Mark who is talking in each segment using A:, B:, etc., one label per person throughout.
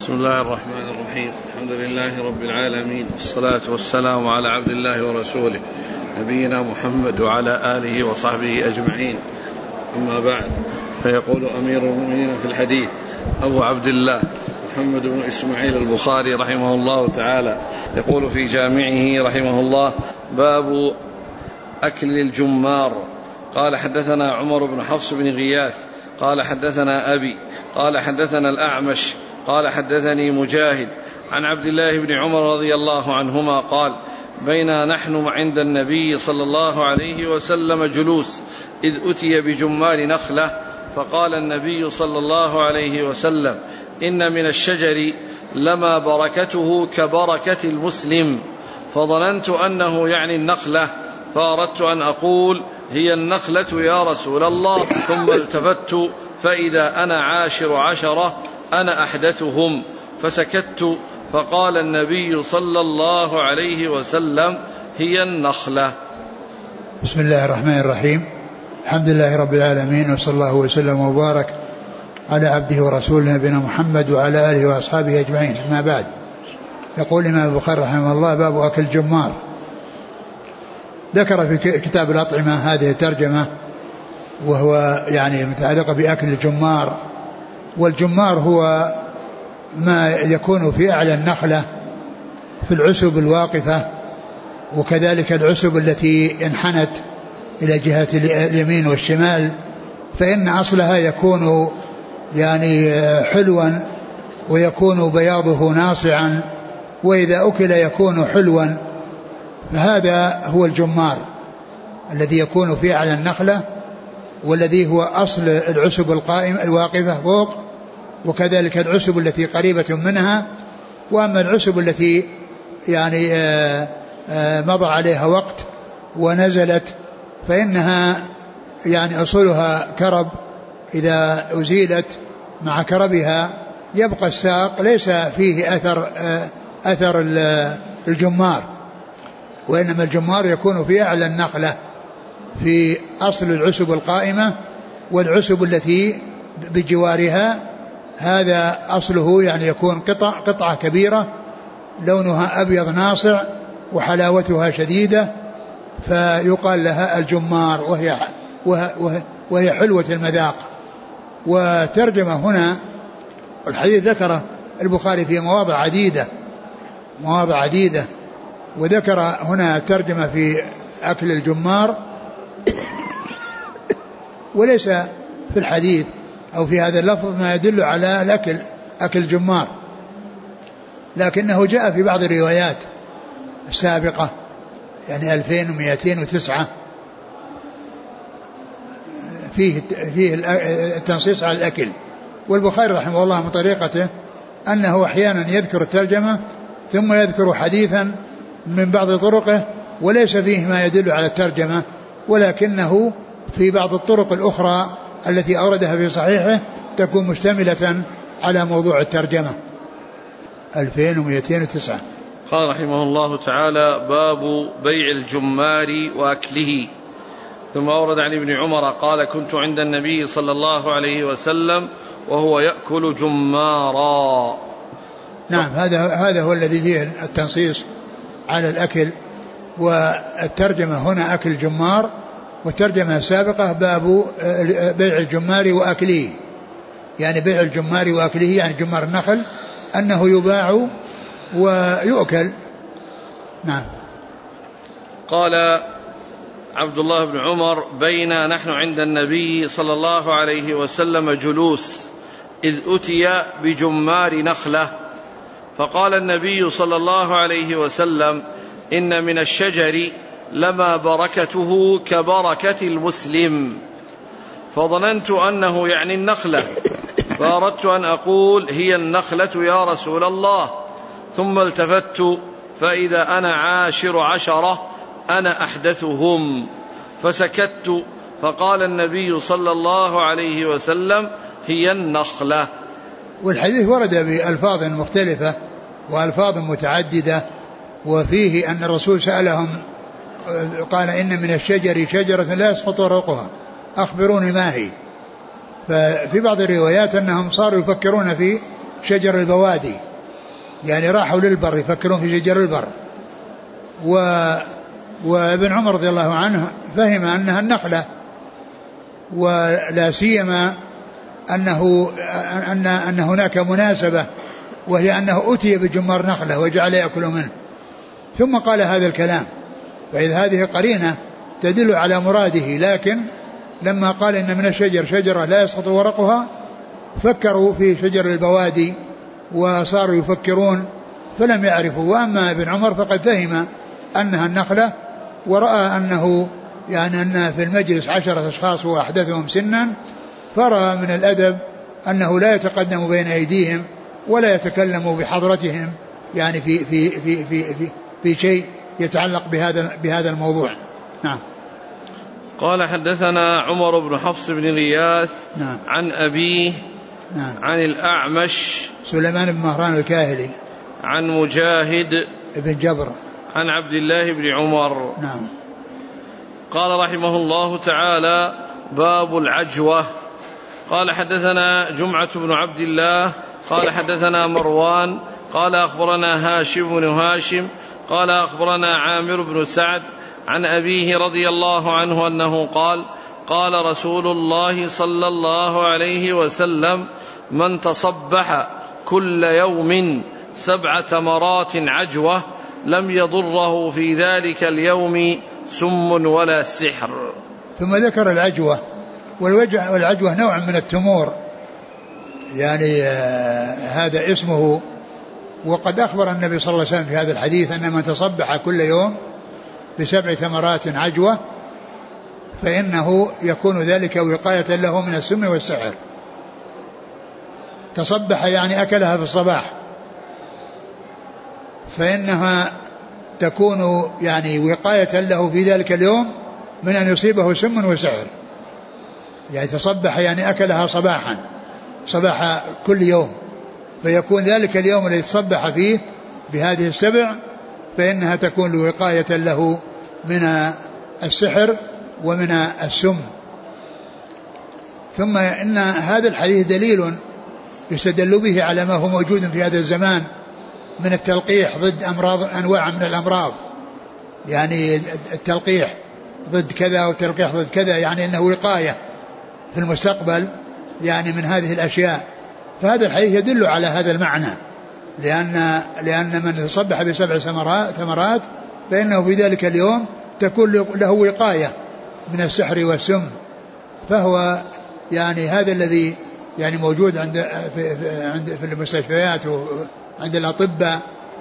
A: بسم الله الرحمن الرحيم. الحمد لله رب العالمين، والصلاة والسلام على عبد الله ورسوله نبينا محمد وعلى آله وصحبه أجمعين. أما بعد، فيقول أمير المؤمنين في الحديث أبو عبد الله محمد بن إسماعيل البخاري رحمه الله تعالى، يقول في جامعه رحمه الله: باب أكل الجمار. قال: حدثنا عمر بن حفص بن غياث قال: حدثنا أبي قال: حدثنا الأعمش قال: حدثني مجاهد عن عبد الله بن عمر رضي الله عنهما قال: بينا نحن عند النبي صلى الله عليه وسلم جلوس إذ أتي بجمار نخلة، فقال النبي صلى الله عليه وسلم: إن من الشجر لما بركته كبركة المسلم، فظننت أنه يعني النخلة، فأردت أن أقول: هي النخلة يا رسول الله، ثم التفت فإذا أنا عاشر عشرة أنا أحدثهم، فسكت، فقال النبي صلى الله عليه وسلم: هي النخلة.
B: بسم الله الرحمن الرحيم. الحمد لله رب العالمين، وصلى الله وسلم وبارك على عبده ورسوله نبينا محمد وعلى آله وأصحابه أجمعين. أما بعد، يقول الإمام البخاري رحمه الله: باب أكل الجمار. ذكر في كتاب الأطعمة هذه الترجمة، وهو يعني متعلقة بأكل الجمار. والجمار هو ما يكون في أعلى النخلة في العسب الواقفة، وكذلك العسب التي انحنت إلى جهة اليمين والشمال، فإن أصلها يكون يعني حلوا، ويكون بياضه ناصعا، وإذا أكل يكون حلوا. فهذا هو الجمار الذي يكون في أعلى النخلة، والذي هو أصل العسب القائمة الواقفة فوق، وكذلك العسب التي قريبة منها. وأما العسب التي يعني مضى عليها وقت ونزلت، فإنها يعني أصولها كرب، إذا أزيلت مع كربها يبقى الساق ليس فيه أثر الجمار، وإنما الجمار يكون في أعلى النخلة في أصل العسب القائمة، والعسب التي بجوارها هذا أصله يعني يكون قطعة كبيرة لونها أبيض ناصع وحلاوتها شديدة، فيقال لها الجمار، وهي حلوة المذاق. وترجمة هنا الحديث ذكر البخاري في مواضع عديدة، وذكر هنا ترجمة في أكل الجمار، وليس في الحديث أو في هذا اللفظ ما يدل على أكل الجمار، لكنه جاء في بعض الروايات السابقة، يعني 2209 فيه التنصيص على الأكل. والبخاري رحمه الله من طريقته أنه أحيانا يذكر الترجمة ثم يذكر حديثا من بعض طرقه وليس فيه ما يدل على الترجمة، ولكنه في بعض الطرق الأخرى التي أوردها في صحيحه تكون مشتملة على موضوع الترجمة. 2209.
A: قال رحمه الله تعالى: باب بيع الجمار وأكله. ثم أورد عن ابن عمر قال: كنت عند النبي صلى الله عليه وسلم وهو يأكل جمارا.
B: نعم، هذا هو الذي فيه التنصيص على الأكل. والترجمة هنا أكل الجمار، والترجمة السابقة باب بيع الجمار وأكله، يعني بيع الجمار وأكله يعني جمار النخل أنه يباع ويؤكل. نعم.
A: قال عبد الله بن عمر: بينا نحن عند النبي صلى الله عليه وسلم جلوس إذ أتي بجمار نخلة، فقال النبي صلى الله عليه وسلم: إن من الشجر لما بركته كبركة المسلم، فظننت أنه يعني النخلة، فأردت أن أقول: هي النخلة يا رسول الله، ثم التفت فإذا أنا عاشر عشرة أنا أحدثهم، فسكت، فقال النبي صلى الله عليه وسلم: هي النخلة.
B: والحديث ورد بألفاظ مختلفة وألفاظ متعددة، وفيه أن الرسول سألهم قال: إن من الشجر شجرة لا يسقط ورقها أخبروني ما هي. ففي بعض الروايات أنهم صاروا يفكرون في شجر البوادي، يعني راحوا للبر يفكرون في شجر البر. وابن عمر رضي الله عنه فهم أنها النخلة، ولا سيما أن هناك مناسبة، وهي أنه أتي بجمار نخلة وجعل يأكل منه ثم قال هذا الكلام، فإذا هذه قرينة تدل على مراده. لكن لما قال إن من الشجر شجرة لا يسقط ورقها فكروا في شجر البوادي وصاروا يفكرون فلم يعرفوا. وأما ابن عمر فقد فهم أنها النخلة، ورأى أنه يعني أن في المجلس 10 أشخاص وأحدثهم سنا، فرأى من الأدب أنه لا يتقدم بين أيديهم ولا يتكلم بحضرتهم يعني في شيء يتعلق بهذا الموضوع. نعم.
A: قال حدثنا عمر بن حفص بن غياث
B: نعم.
A: عن أبيه
B: نعم.
A: عن الأعمش
B: سليمان بن مهران الكاهلي
A: عن مجاهد
B: بن جبر
A: عن عبد الله بن عمر.
B: نعم.
A: قال رحمه الله تعالى: باب العجوة. قال حدثنا جمعة بن عبد الله قال حدثنا مروان قال أخبرنا هاشم بن هاشم قال أخبرنا عامر بن سعد عن أبيه رضي الله عنه أنه قال: قال رسول الله صلى الله عليه وسلم: من تصبح كل يوم 7 تمرات عجوة لم يضره في ذلك اليوم سم ولا سحر.
B: ثم ذكر العجوة، والعجوة نوع من التمور، يعني هذا اسمه. وقد أخبر النبي صلى الله عليه وسلم في هذا الحديث أن من تصبح كل يوم ب7 تمرات عجوة فإنه يكون ذلك وقاية له من السم والسحر. تصبح يعني أكلها في الصباح، فإنها تكون يعني وقاية له في ذلك اليوم من أن يصيبه سم وسحر. يعني تصبح يعني أكلها صباح كل يوم، فيكون ذلك اليوم الذي تصبح فيه بهذه 7 فإنها تكون وقاية له من السحر ومن السم. ثم إن هذا الحديث دليل يستدل به على ما هو موجود في هذا الزمان من التلقيح ضد أنواع من الأمراض، يعني التلقيح ضد كذا والتلقيح ضد كذا، يعني أنه وقاية في المستقبل يعني من هذه الأشياء. فهذا الحديث يدل على هذا المعنى، لأن من تصبح ب7 ثمرات فإنه في ذلك اليوم تكون له وقاية من السحر والسم. فهو يعني هذا الذي يعني موجود عند في المستشفيات وعند الأطباء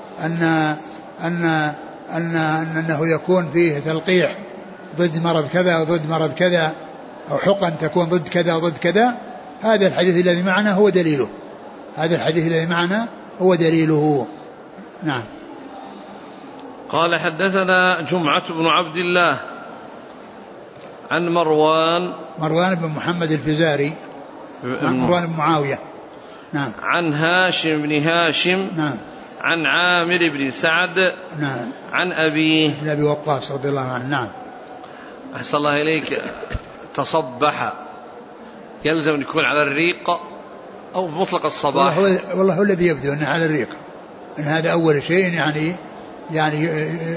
B: أنه يكون فيه تلقيح ضد مرض كذا وضد مرض كذا، أو حقن تكون ضد كذا وضد كذا. هذا الحديث الذي معنا هو دليله، هذا الحديث الذي معنا هو دليله. نعم.
A: قال حدثنا جمعة بن عبد الله عن مروان
B: بن محمد الفزاري، مروان بن معاوية. نعم.
A: عن هاشم بن هاشم.
B: نعم.
A: عن عامر بن سعد.
B: نعم.
A: عن أبيه
B: بن أبي وقاص رضي الله عنه. نعم.
A: أحسن الله إليك. تصبح يلزم أن يكون على الريق أو مطلق الصباح؟
B: والله هو الذي يبدو أنه على الريق، أن هذا أول شيء يعني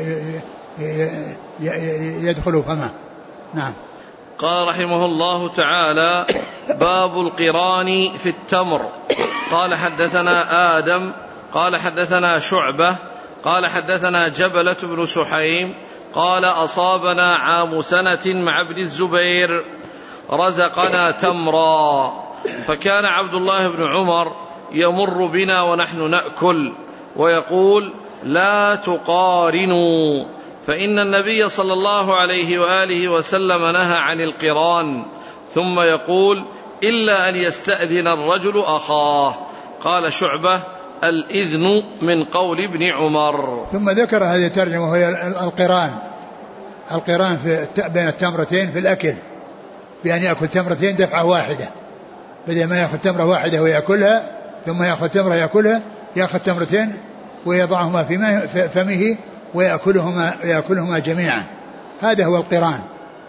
B: يدخل فمه. نعم.
A: قال رحمه الله تعالى: باب القران في التمر. قال حدثنا آدم قال حدثنا شعبة قال حدثنا جبلة بن سحيم قال: أصابنا عام سنة مع ابن الزبير رزقنا تمرا، فكان عبد الله بن عمر يمر بنا ونحن نأكل ويقول: لا تقارنوا، فإن النبي صلى الله عليه وآله وسلم نهى عن القران، ثم يقول: إلا أن يستأذن الرجل أخاه. قال شعبة: الإذن من قول ابن عمر.
B: ثم ذكر هذه الترجمة وهي القران بين التمرتين في الأكل، بأن يأكل تمرتين دفعة واحدة، بدل ما يأخذ تمرة واحدة ويأكلها ثم يأخذ تمرة يأكلها، يأخذ تمرتين ويضعهما في فمه ويأكلهما جميعا. هذا هو القران.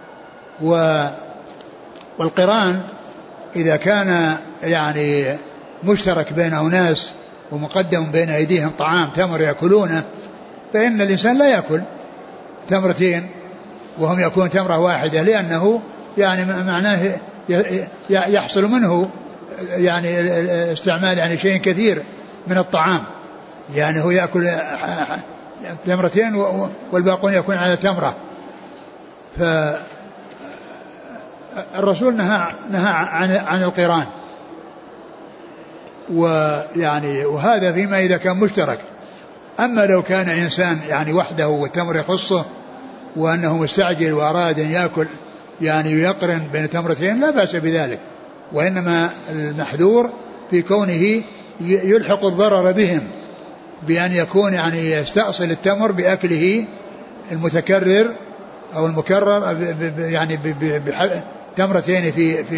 B: والقران إذا كان يعني مشترك بين أناس ومقدم بين أيديهم طعام تمر يأكلونه، فإن الإنسان لا يأكل تمرتين وهم يأكلون تمرة واحدة، لأنه يعني معناه يحصل منه يعني استعمال يعني شيء كثير من الطعام، يعني هو يأكل تمرتين والباقون يكون على تمرة. فالرسول نهى عن القران، ويعني وهذا فيما إذا كان مشترك. أما لو كان إنسان يعني وحده والتمر يخصه وأنه مستعجل وأراد أن يأكل يعني يقرن بين تمرتين لا بأس بذلك، وإنما المحذور في كونه يلحق الضرر بهم بأن يكون يعني يستأصل التمر بأكله المتكرر أو المكرر يعني بتمرتين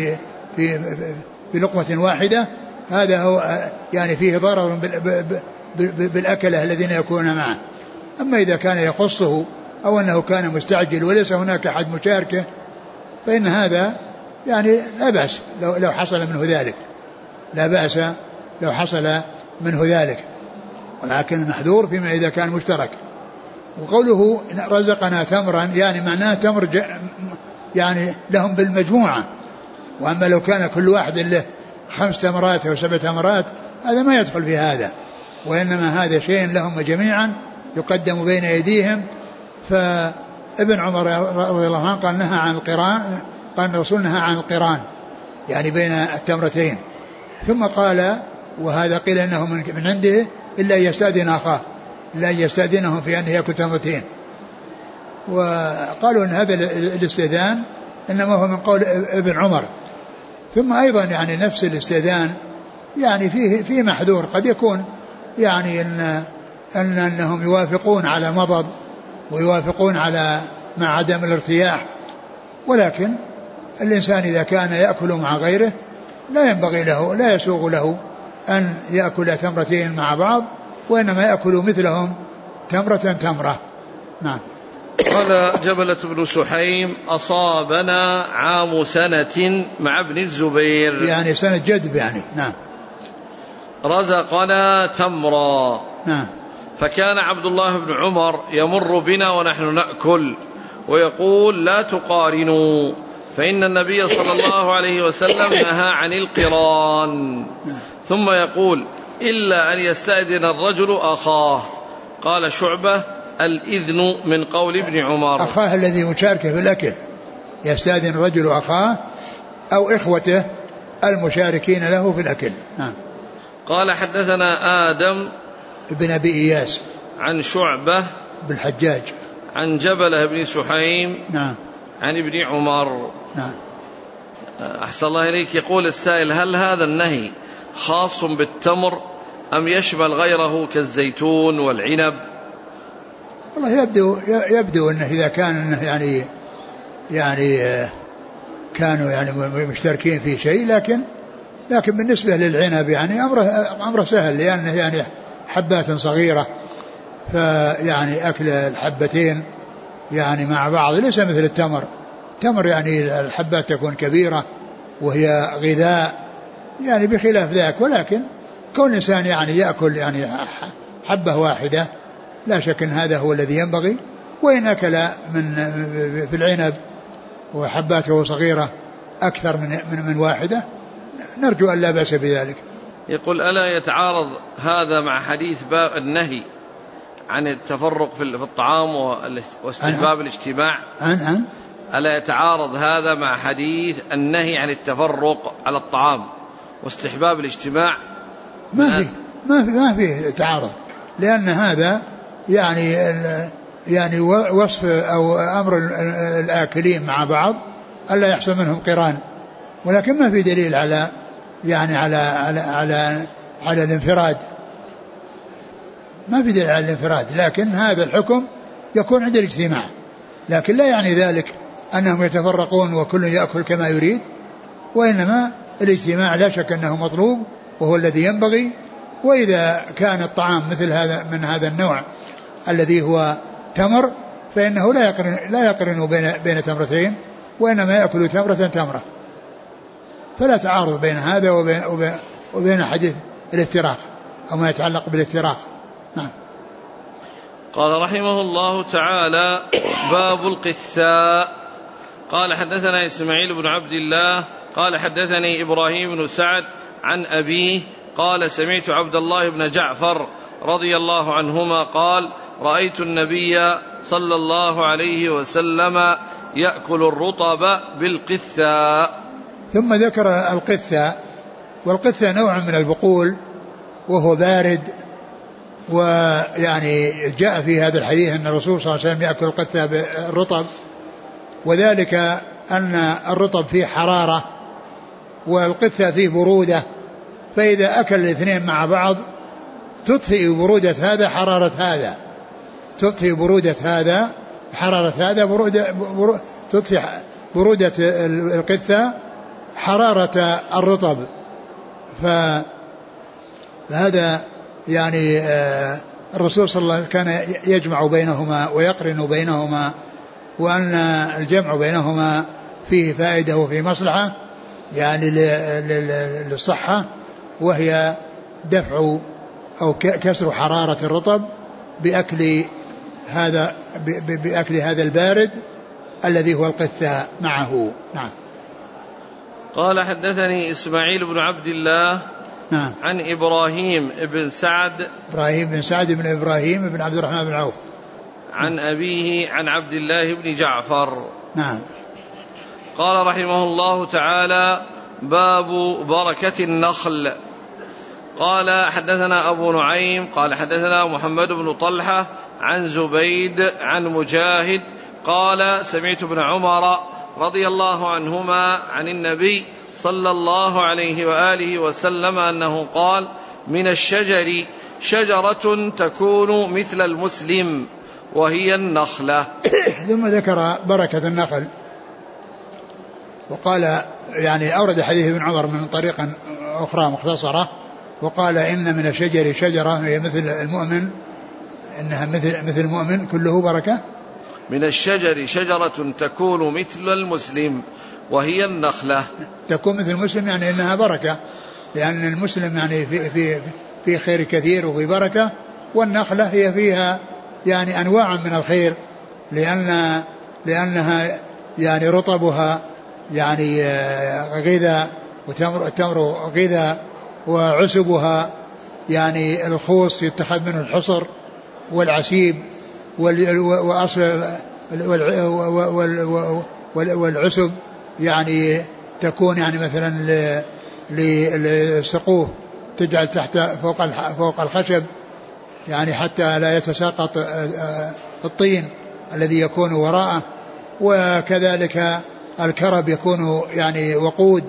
B: في لقمة واحدة. هذا هو يعني فيه ضرر بالأكلة الذين يكونون معه. أما إذا كان يخصه أو أنه كان مستعجل وليس هناك أحد مشاركه فإن هذا يعني لا بأس لو حصل منه ذلك، لا بأس لو حصل منه ذلك، ولكن المحذور فيما إذا كان مشترك. وقوله رزقنا تمرا يعني معناه تمر يعني لهم بالمجموعة، وأما لو كان كل واحد له 5 تمرات أو 7 تمرات هذا ما يدخل في هذا، وإنما هذا شيء لهم جميعا يقدم بين أيديهم. فابن عمر رضي الله عنه قال نهى عن القران، قال الرسول نهى عن القران يعني بين التمرتين. ثم قال وهذا قيل انه من عنده الا ان يستأذن اخاه، الا ان يستأذنه في ان ياكل تمرتين. وقالوا ان هذا الاستئذان انما هو من قول ابن عمر. ثم ايضا يعني نفس الاستئذان يعني فيه محذور، قد يكون يعني انهم يوافقون على مضض ويوافقون على مع عدم الارتياح، ولكن الإنسان إذا كان يأكل مع غيره لا ينبغي له، لا يسوغ له أن يأكل تمرتين مع بعض، وإنما يأكل مثلهم تمرة تمرة. نعم.
A: قال جبلة بن سحيم أصابنا عام سنة مع ابن الزبير،
B: يعني سنة جدب يعني. نعم.
A: رزقنا تمرا.
B: نعم.
A: فكان عبد الله بن عمر يمر بنا ونحن نأكل ويقول لا تقارنوا، فإن النبي صلى الله عليه وسلم نهى عن القران. ثم يقول إلا أن يستأذن الرجل أخاه. قال شعبة الإذن من قول ابن عمر.
B: أخاه الذي مشاركه في الأكل، يستأذن الرجل أخاه أو إخوته المشاركين له في الأكل. نعم.
A: قال حدثنا آدم
B: ابن أبي إياس
A: عن شعبة
B: بالحجاج
A: عن جبلة بن سحيم.
B: نعم.
A: عن ابن عمر.
B: نعم.
A: أحسن الله إليك. يقول السائل هل هذا النهي خاص بالتمر أم يشمل غيره كالزيتون والعنب؟
B: والله يبدو أنه إذا كان أنه يعني كانوا يعني مشتركين في شيء، لكن بالنسبة للعنب يعني أمره سهل، لأنه يعني حبات صغيرة، فيعني أكل الحبتين يعني مع بعض ليس مثل التمر. التمر يعني الحبات تكون كبيرة وهي غذاء يعني بخلاف ذاك، ولكن كون الإنسان يعني يأكل يعني حبة واحدة لا شك أن هذا هو الذي ينبغي. وإن أكل في العنب وحباته صغيرة أكثر من واحدة نرجو أن لا بأس بذلك.
A: يقول ألا يتعارض هذا مع حديث باب النهي عن التفرق في الطعام واستحباب الاجتماع؟ ألا يتعارض هذا مع حديث النهي عن التفرق على الطعام واستحباب الاجتماع؟
B: ما في تعارض، لأن هذا يعني وصف أو أمر الآكلين مع بعض ألا يحصل منهم قران، ولكن ما في دليل على يعني على الانفراد، ما في دليل على الانفراد، لكن هذا الحكم يكون عند الاجتماع، لكن لا يعني ذلك أنهم يتفرقون وكل يأكل كما يريد، وإنما الاجتماع لا شك أنه مطلوب وهو الذي ينبغي. وإذا كان الطعام مثل هذا من هذا النوع الذي هو تمر فإنه لا يقرن بين تمرتين، وإنما يأكل تمرة تمرة، فلا تعارض بين هذا وبين حديث الافتراق أو ما يتعلق بالافتراق. نعم.
A: قال رحمه الله تعالى: باب القثاء. قال حدثنا إسماعيل بن عبد الله قال حدثني إبراهيم بن سعد عن أبيه قال: سمعت عبد الله بن جعفر رضي الله عنهما قال: رأيت النبي صلى الله عليه وسلم يأكل الرطب بالقثاء.
B: ثم ذكر القثاء، والقثاء نوع من البقول وهو بارد، ويعني جاء في هذا الحديث أن الرسول صلى الله عليه وسلم يأكل القثاء بالرطب، وذلك أن الرطب فيه حرارة والقثاء فيه برودة، فإذا أكل الاثنين مع بعض تطفئ برودة هذا حرارة هذا، تطفئ برودة هذا حرارة هذا، تطفئ برودة القثاء حرارة الرطب. فهذا يعني الرسول صلى الله عليه وسلم كان يجمع بينهما ويقرن بينهما، وأن الجمع بينهما فيه فائدة وفيه مصلحة يعني للصحة، وهي دفع أو كسر حرارة الرطب بأكل هذا البارد الذي هو القثاء معه. نعم.
A: قال حدثني إسماعيل بن عبد الله
B: نعم.
A: عن إبراهيم بن سعد
B: بن إبراهيم بن عبد الرحمن بن عوف
A: عن أبيه عن عبد الله بن جعفر.
B: نعم.
A: قال رحمه الله تعالى: باب بركة النخل. قال حدثنا أبو نعيم قال حدثنا محمد بن طلحة عن زبيد عن مجاهد قال: سمعت ابن عمر رضي الله عنهما عن النبي صلى الله عليه وآله وسلم أنه قال: من الشجر شجرة تكون مثل المسلم وهي النخلة.
B: ثم ذكر بركة النخل، وقال يعني أورد حديث ابن عمر من طريقة أخرى مختصرة، وقال: إن من الشجر شجرة هي مثل المؤمن، إنها مثل المؤمن كله بركة.
A: من الشجر شجرة تكون مثل المسلم وهي النخلة.
B: تكون مثل المسلم يعني إنها بركة، لأن المسلم يعني في خير كثير وفي بركة، والنخلة هي فيها يعني أنواع من الخير، لأنها يعني رطبها يعني غذاء، والتمر غذاء، وعسبها يعني الخوص يتخذ منه الحصر والعسيب وأصل والعسب يعني تكون يعني مثلا للسقوف تجعل تحت فوق الخشب يعني حتى لا يتساقط الطين الذي يكون وراءه، وكذلك الكرب يكون يعني وقود،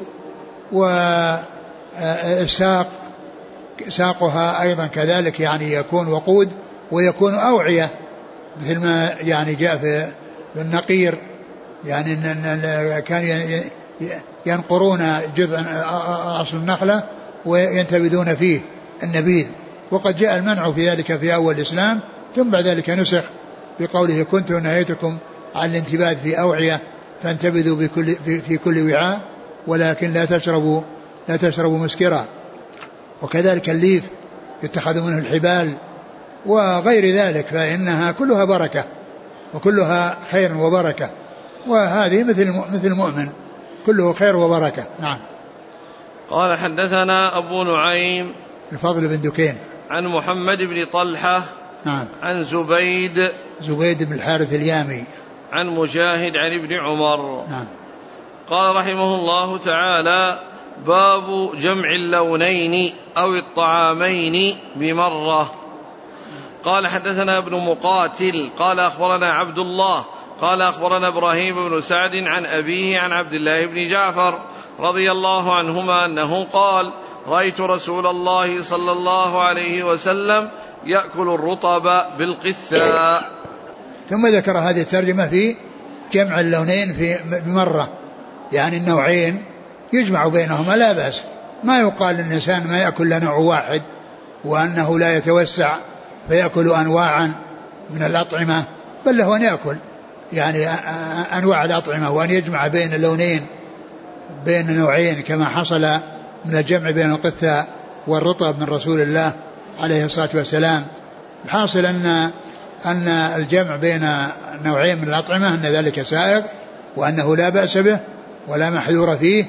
B: ساقها أيضا كذلك يعني يكون وقود، ويكون أوعية مثل ما يعني جاء في النقير، يعني كان ينقرون جذع أصل النخلة وينتبذون فيه النبيذ، وقد جاء المنع في ذلك في أول الإسلام، ثم بعد ذلك نسخ بقوله: كنت نهيتكم عن الانتباذ في أوعية فانتبذوا في كل وعاء، ولكن لا تشربوا مسكرا. وكذلك الليف يتخذ منه الحبال وغير ذلك، فإنها كلها بركة وكلها خير وبركة، وهذه مثل المؤمن كله خير وبركة. نعم.
A: قال حدثنا أبو نعيم
B: الفضل بن دكين
A: عن محمد بن طلحة
B: نعم.
A: عن زبيد
B: بن الحارث اليامي
A: عن مجاهد عن ابن عمر.
B: نعم.
A: قال رحمه الله تعالى: باب جمع اللونين أو الطعامين بمرة. قال حدثنا ابن مقاتل قال أخبرنا عبد الله قال أخبرنا إبراهيم بن سعد عن أبيه عن عبد الله بن جعفر رضي الله عنهما أنه قال: رأيت رسول الله صلى الله عليه وسلم يأكل الرطب بالقثاء.
B: ثم ذكر هذه الترجمة في جمع اللونين بمرة، يعني النوعين يجمع بينهما لا بأس، ما يقال الإنسان ما يأكل لنوع واحد وأنه لا يتوسع فيأكل أنواعا من الأطعمة، بل له أن يأكل يعني أنواع الأطعمة، وأن يجمع بين اللونين بين نوعين كما حصل من الجمع بين القثة والرطب من رسول الله عليه الصلاة والسلام. الحاصل أن الجمع بين نوعين من الأطعمة أن ذلك سائغ وأنه لا بأس به ولا محذور فيه.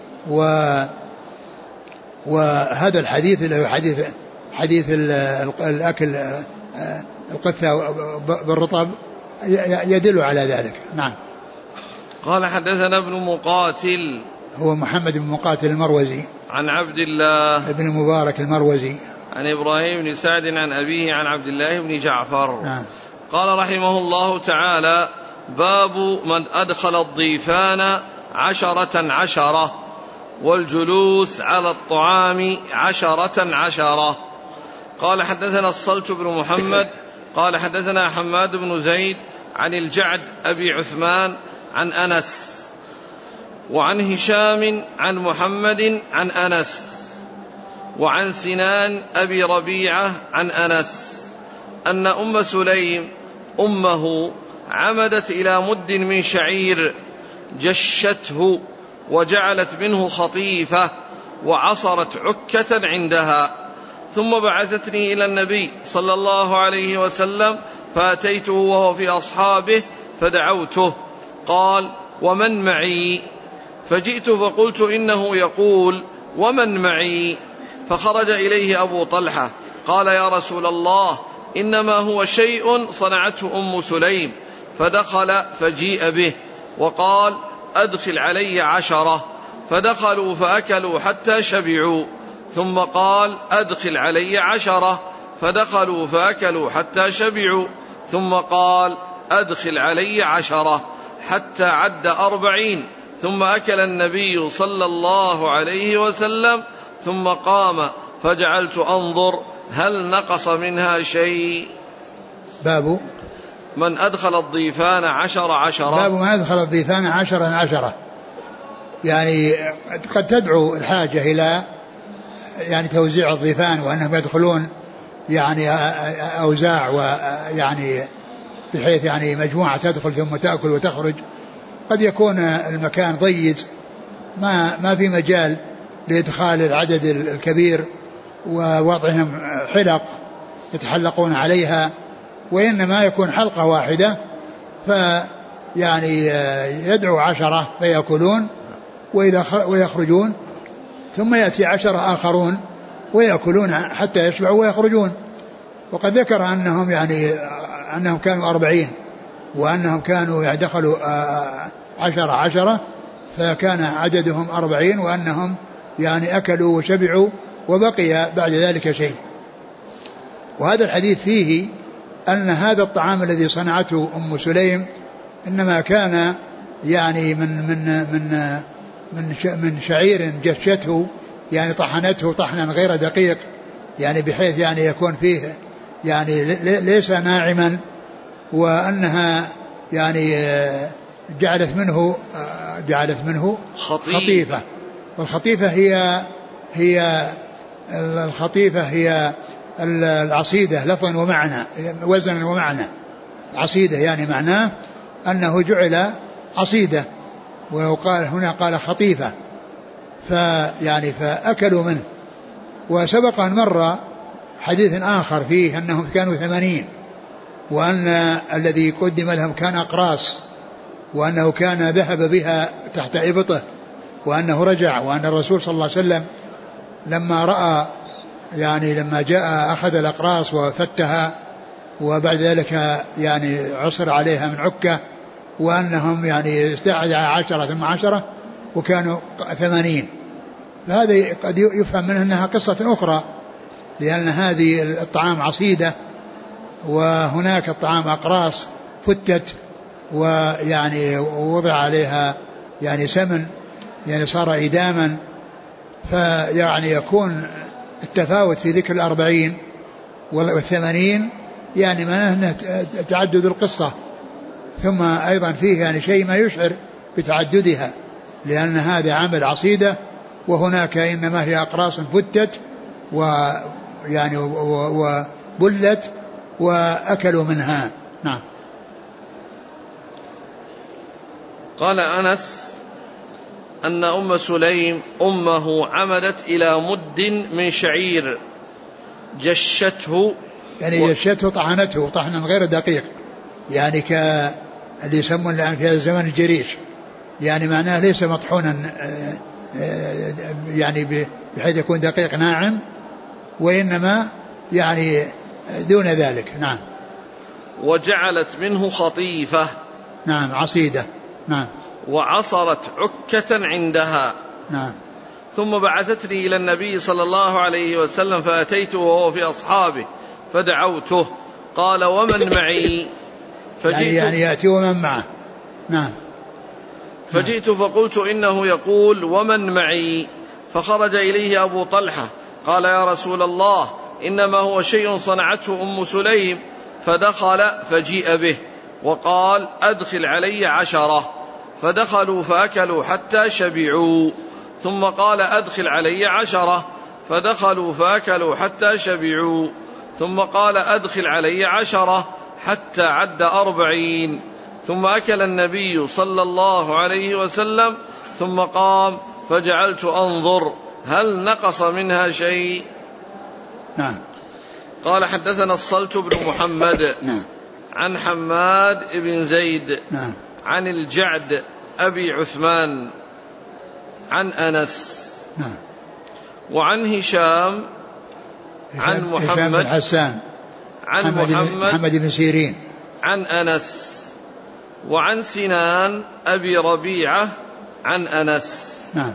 B: وهذا الحديث اللي هو حديث الأكل القثة بالرطب يدل على ذلك. نعم.
A: قال حدثنا ابن مقاتل
B: هو محمد بن مقاتل المروزي
A: عن عبد الله
B: بن مبارك المروزي
A: عن إبراهيم بن سعد عن أبيه عن عبد الله بن جعفر.
B: نعم.
A: قال رحمه الله تعالى: باب من أدخل الضيفان 10 والجلوس على الطعام 10. قال حدثنا الصلت بن محمد قال حدثنا حماد بن زيد عن الجعد أبي عثمان عن أنس وعن هشام عن محمد عن أنس وعن سنان أبي ربيعة عن أنس أن أم سليم أمه عمدت إلى مد من شعير جشته وجعلت منه خطيفة وعصرت عكة عندها، ثم بعثتني إلى النبي صلى الله عليه وسلم فأتيته وهو في أصحابه فدعوته، قال: ومن معي؟ فجئت فقلت: إنه يقول: ومن معي؟ فخرج إليه أبو طلحة قال: يا رسول الله، إنما هو شيء صنعته أم سليم. فدخل فجيء به وقال: أدخل علي 10. فدخلوا فأكلوا حتى شبعوا، ثم قال: أدخل علي 10. فدخلوا فأكلوا حتى شبعوا، ثم قال: أدخل علي 10 حتى عد 40. ثم أكل النبي صلى الله عليه وسلم ثم قام فجعلت أنظر هل نقص منها شيء.
B: باب
A: من أدخل الضيفان 10.
B: باب من أدخل الضيفان 10. يعني قد تدعو الحاجة إلى يعني توزيع الضيفان وأنهم يدخلون يعني أوزاع، ويعني بحيث يعني مجموعة تدخل ثم تأكل وتخرج. قد يكون المكان ضيق ما في مجال لإدخال العدد الكبير ووضعهم حلق يتحلقون عليها، وإنما يكون حلقة واحدة فيعني يدعو 10 فيأكلون ويخرجون، ثم يأتي 10 آخرون ويأكلون حتى يشبعوا ويخرجون. وقد ذكر أنهم يعني أنهم كانوا 40 وأنهم كانوا يدخلوا 10 فكان عددهم 40 وأنهم يعني أكلوا وشبعوا وبقي بعد ذلك شيء. وهذا الحديث فيه أن هذا الطعام الذي صنعته أم سليم إنما كان يعني من شعير جشته، يعني طحنته طحنا غير دقيق، يعني بحيث يعني يكون فيه يعني ليس ناعما، وأنها يعني جعلت منه خطيفة. والخطيفة هي العصيدة لفظا ومعنى وزنا ومعنى. عصيدة يعني معناه أنه جعل عصيدة، ويقال هنا قال خطيفة، فيعني فأكلوا منه. وسبق أن مر حديث آخر فيه أنهم كانوا 80 وأن الذي قدم لهم كان أقراص، وأنه كان ذهب بها تحت إبطه وأنه رجع، وأن الرسول صلى الله عليه وسلم لما رأى يعني لما جاء أخذ الأقراص وفتها وبعد ذلك يعني عصر عليها من عكة، وأنهم يعني استعد 10 ثم 10 وكانوا 80. فهذا قد يفهم منه أنها قصة أخرى، لأن هذه الطعام عصيدة وهناك الطعام أقراص فتت ويعني وضع عليها يعني سمن يعني صار إداما، فيعني يكون التفاوت في ذكر 40 والثمانين يعني معناه تعدد القصة. ثم أيضا فيه يعني شيء ما يشعر بتعددها، لأن هذا عمل عصيدة وهناك إنما هي أقراص فتت ويعني وبلت وأكلوا منها. نعم.
A: قال أنس أن أم سليم أمه عمدت إلى مد من شعير جشته،
B: يعني جشته طحنته طحنا غير دقيق، يعني اللي يسمون الآن في هذا الزمن الجريش، يعني معناه ليس مطحونا يعني بحيث يكون دقيق ناعم، وإنما يعني دون ذلك. نعم.
A: وجعلت منه خطيفة،
B: نعم عصيدة، نعم.
A: وعصرت عكة عندها،
B: نعم.
A: ثم بعثتني إلى النبي صلى الله عليه وسلم فأتيته وهو في أصحابه فدعوته، قال ومن معي؟
B: يعني يأتي ومن معه. نعم.
A: فجئت فقلت إنه يقول ومن معي؟ فخرج إليه أبو طلحة قال يا رسول الله إنما هو شيء صنعته أم سليم، فدخل فجيء به وقال أدخل علي 10، فدخلوا فأكلوا حتى شبعوا، ثم قال أدخل علي 10، فدخلوا فأكلوا حتى شبعوا، ثم قال أدخل علي 10، حتى عد 40، ثم أكل النبي صلى الله عليه وسلم، ثم قام فجعلت أنظر هل نقص منها شيء.
B: نعم.
A: قال حدثنا الصلت بن محمد
B: نعم.
A: عن حماد بن زيد
B: نعم.
A: عن الجعد أبي عثمان عن أنس.
B: نعم.
A: وعن هشام عن محمد
B: بن حسان
A: عن
B: محمد بن سيرين
A: عن أنس. وعن سنان أبي ربيعة عن أنس.
B: نعم.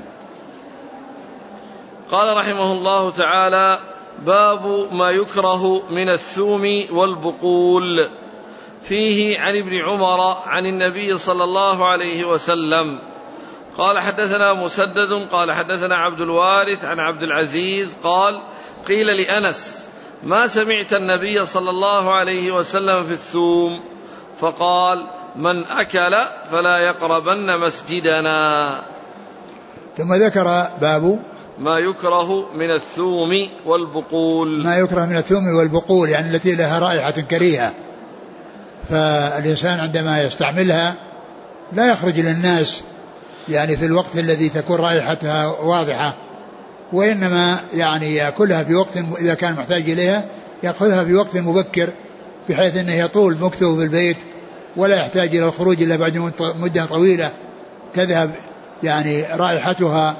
A: قال رحمه الله تعالى باب ما يكره من الثوم والبقول. فيه عن ابن عمر عن النبي صلى الله عليه وسلم قال حدثنا مسدد قال حدثنا عبد الوارث عن عبد العزيز قال قيل لأنس ما سمعت النبي صلى الله عليه وسلم في الثوم؟ فقال من أكل فلا يقربن مسجدنا.
B: ثم ذكر باب
A: ما يكره من الثوم والبقول.
B: ما يكره من الثوم والبقول يعني التي لها رائحة كريهة، فالإنسان عندما يستعملها لا يخرج للناس يعني في الوقت الذي تكون رائحتها واضحة، وإنما يعني يأكلها في وقت إذا كان محتاج إليها يأكلها في وقت مبكر، بحيث أنه يطول مكثه في البيت ولا يحتاج إلى الخروج إلا بعد مدة طويلة تذهب يعني رائحتها.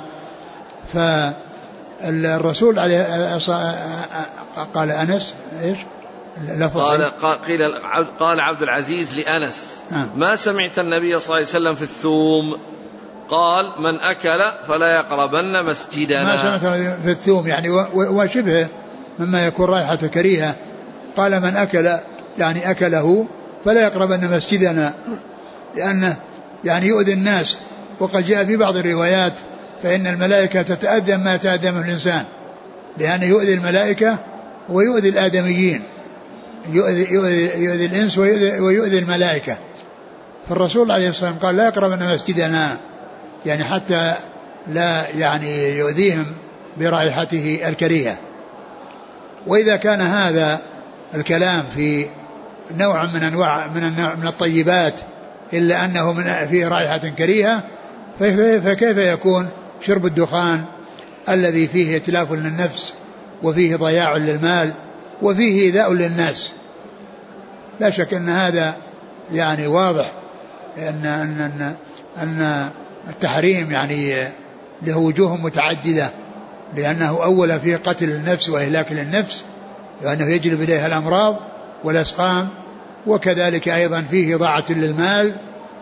B: فالرسول عليه قال أنس إيش؟
A: قال عبد العزيز لأنس ما سمعت النبي صلى الله عليه وسلم في الثوم؟ قال من أكل فلا يقربن مسجدنا.
B: ما سمعت في الثوم يعني وشبهه مما يكون رائحة كريهة. قال من أكل يعني أكله فلا يقربن مسجدنا، لأنه يعني يؤذي الناس. وقد جاء في بعض الروايات فإن الملائكة تتأذى ما يتأذى منه الإنسان، لأنه يؤذي الملائكة ويؤذي الآدميين، يؤذي الإنس ويؤذي الملائكة. فالرسول عليه الصلاة والسلام قال لا يقربن مسجدنا، يعني حتى لا يعني يؤذيهم برائحته الكريهة. وإذا كان هذا الكلام في نوع من أنواع من الطيبات إلا أنه فيه رائحة كريهة، فكيف يكون شرب الدخان الذي فيه إتلاف للنفس وفيه ضياع للمال وفيه إيذاء للناس؟ لا شك أن هذا يعني واضح أن التحريم يعني له وجوه متعددة، لأنه أول في قتل النفس وإهلاك للنفس، لأنه يجلب إليها الأمراض والأسقام، وكذلك أيضا فيه ضاعة للمال،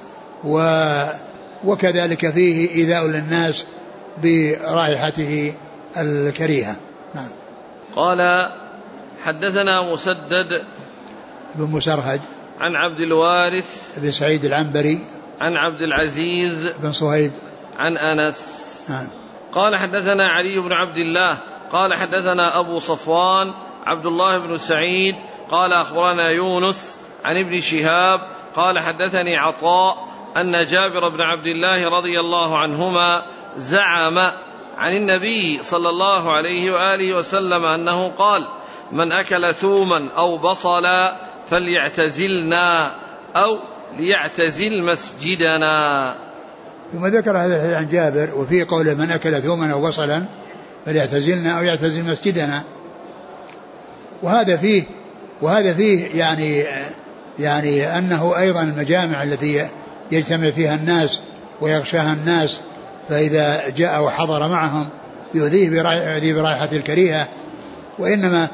B: وكذلك فيه إيذاء للناس برائحته الكريهة. نعم.
A: قال حدثنا مسدد
B: بن مسرهد
A: عن عبد الوارث
B: بن سعيد العنبري
A: عن عبد العزيز
B: بن صهيب
A: عن أنس.
B: قال
A: حدثنا علي بن عبد الله قال حدثنا أبو صفوان عبد الله بن سعيد قال أخبرنا يونس عن ابن شهاب قال حدثني عطاء أن جابر بن عبد الله رضي الله عنهما زعم عن النبي صلى الله عليه وآله وسلم أنه قال من أكل ثوما أو بصلا فليعتزلنا أو ليعتزل مسجدنا.
B: ثم ذكر هذا الحديث عن جابر وفيه قوله من أكل ثوما أو بصلا فليعتزلنا أو يعتزل مسجدنا. وهذا فيه يعني أنه أيضا المجامع التي يجتمع فيها الناس ويغشاها الناس، فإذا جاء وحضر معهم يؤذيه برائحة الكريهة، وإنما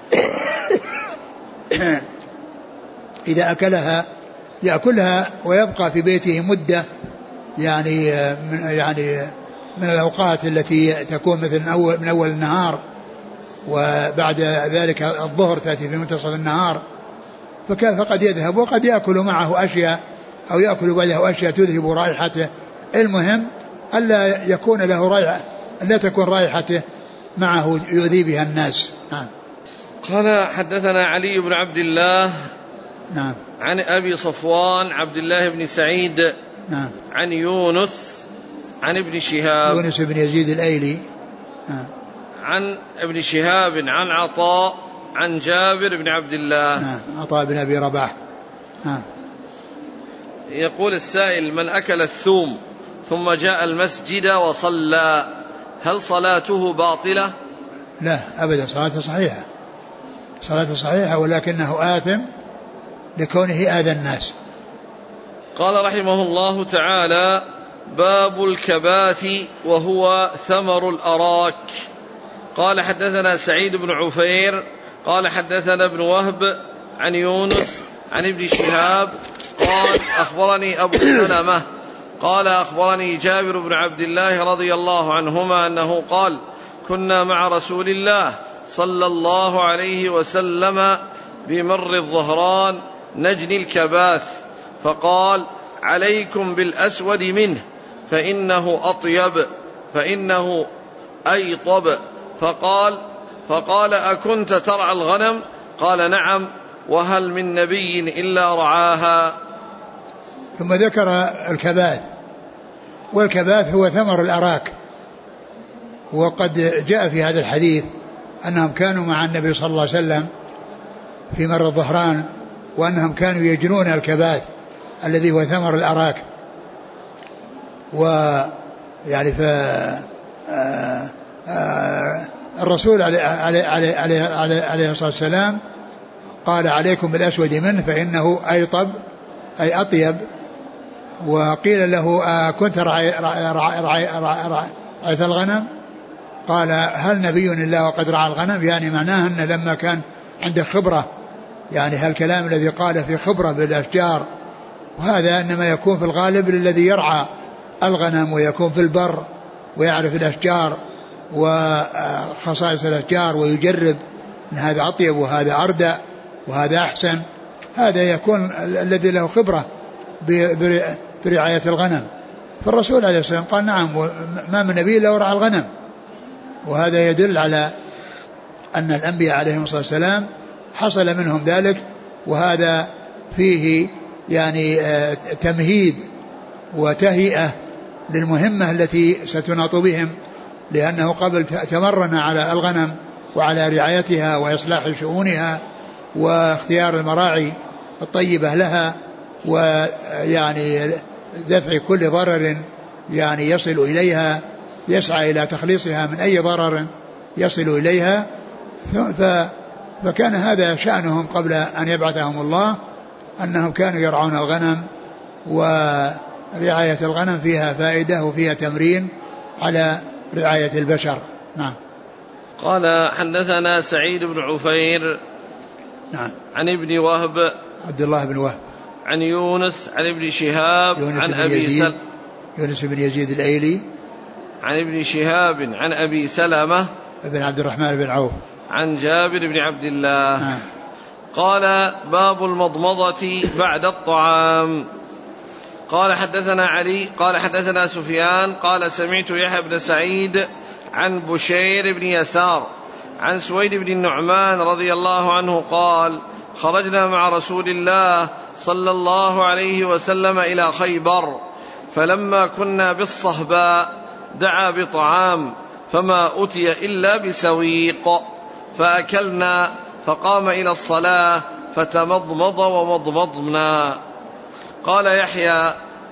B: إذا أكلها يأكلها ويبقى في بيته مدة يعني من الأوقات التي تكون مثل من أول النهار، وبعد ذلك الظهر تأتي في منتصف النهار، فقد يذهب وقد يأكل معه أشياء أو يأكل بعده أشياء تذهب رائحته. المهم ألا يكون له رائحة، ألا تكون رائحته معه يؤذي بها الناس. نعم.
A: قال حدثنا علي بن عبد الله
B: نعم
A: عن أبي صفوان عبد الله بن سعيد
B: نعم
A: عن يونس عن ابن شهاب
B: يونس بن يزيد الأيلي نعم
A: عن ابن شهاب عن عطاء عن جابر بن عبد الله
B: نعم عطاء بن أبي رباح نعم.
A: يقول السائل من أكل الثوم ثم جاء المسجد وصلى هل صلاته باطلة؟
B: لا أبدا، صلاته صحيحة ولكنه آثم لكونه آذى الناس.
A: قال رحمه الله تعالى باب الكباث وهو ثمر الأراك. قال حدثنا سعيد بن عفير قال حدثنا ابن وهب عن يونس عن ابن شهاب قال أخبرني أبو سلمة قال أخبرني جابر بن عبد الله رضي الله عنهما أنه قال كنا مع رسول الله صلى الله عليه وسلم بمر الظهران نجني الكباث فقال عليكم بالأسود منه فإنه أطيب فإنه أيطب. فقال أكنت ترعى الغنم؟ قال نعم، وهل من نبي إلا رعاها.
B: ثم ذكر الكباث، والكباث هو ثمر الأراك، وقد جاء في هذا الحديث أنهم كانوا مع النبي صلى الله عليه وسلم في مر الظهران وأنهم كانوا يجنون الكباث الذي هو ثمر الأراك. ويعني الرسول عليه الصلاة والسلام قال عليكم بالأسود منه فإنه أيطب أي أطيب. وقيل له كنت رعيت الغنم؟ قال هل نبي إلا وقد رعى الغنم، يعني معناه أن لما كان عنده خبرة، يعني هالكلام الذي قال في خبرة بالأشجار، وهذا إنما يكون في الغالب للذي يرعى الغنم ويكون في البر ويعرف الأشجار وخصائص الأشجار ويجرب أن هذا أطيب وهذا أردى وهذا أحسن، هذا يكون الذي له خبرة برعاية الغنم. فالرسول عليه الصلاة والسلام قال نعم، ما من نبي إلا ورعى الغنم. وهذا يدل على أن الأنبياء عليهم الصلاة والسلام حصل منهم ذلك، وهذا فيه يعني تمهيد وتهيئة للمهمة التي ستناط بهم، لأنه قبل تمرن على الغنم وعلى رعايتها وإصلاح شؤونها واختيار المراعي الطيبة لها، ويعني دفع كل ضرر يعني يصل إليها، يسعى إلى تخليصها من أي ضرر يصل إليها. فكان هذا شأنهم قبل أن يبعثهم الله، أنهم كانوا يرعون الغنم، ورعاية الغنم فيها فائدة وفيها تمرين على رعاية البشر. نعم.
A: قال حدثنا سعيد بن عفير
B: نعم
A: عن ابن وهب
B: عبد الله بن وهب
A: عن يونس عن ابن شهاب عن أبي
B: يونس بن يزيد الأيلي
A: عن ابن شهاب عن أبي سلمة
B: بن عبد الرحمن بن عوف
A: عن جابر بن عبد الله قال باب المضمضة بعد الطعام. قال حدثنا علي قال حدثنا سفيان قال سمعت يحيى بن سعيد عن بشير بن يسار عن سويد بن النعمان رضي الله عنه قال خرجنا مع رسول الله صلى الله عليه وسلم إلى خيبر، فلما كنا بالصهباء دعا بطعام فما أتي إلا بسويق، فأكلنا فقام إلى الصلاة فتمضمض ومضمضنا. قال يحيى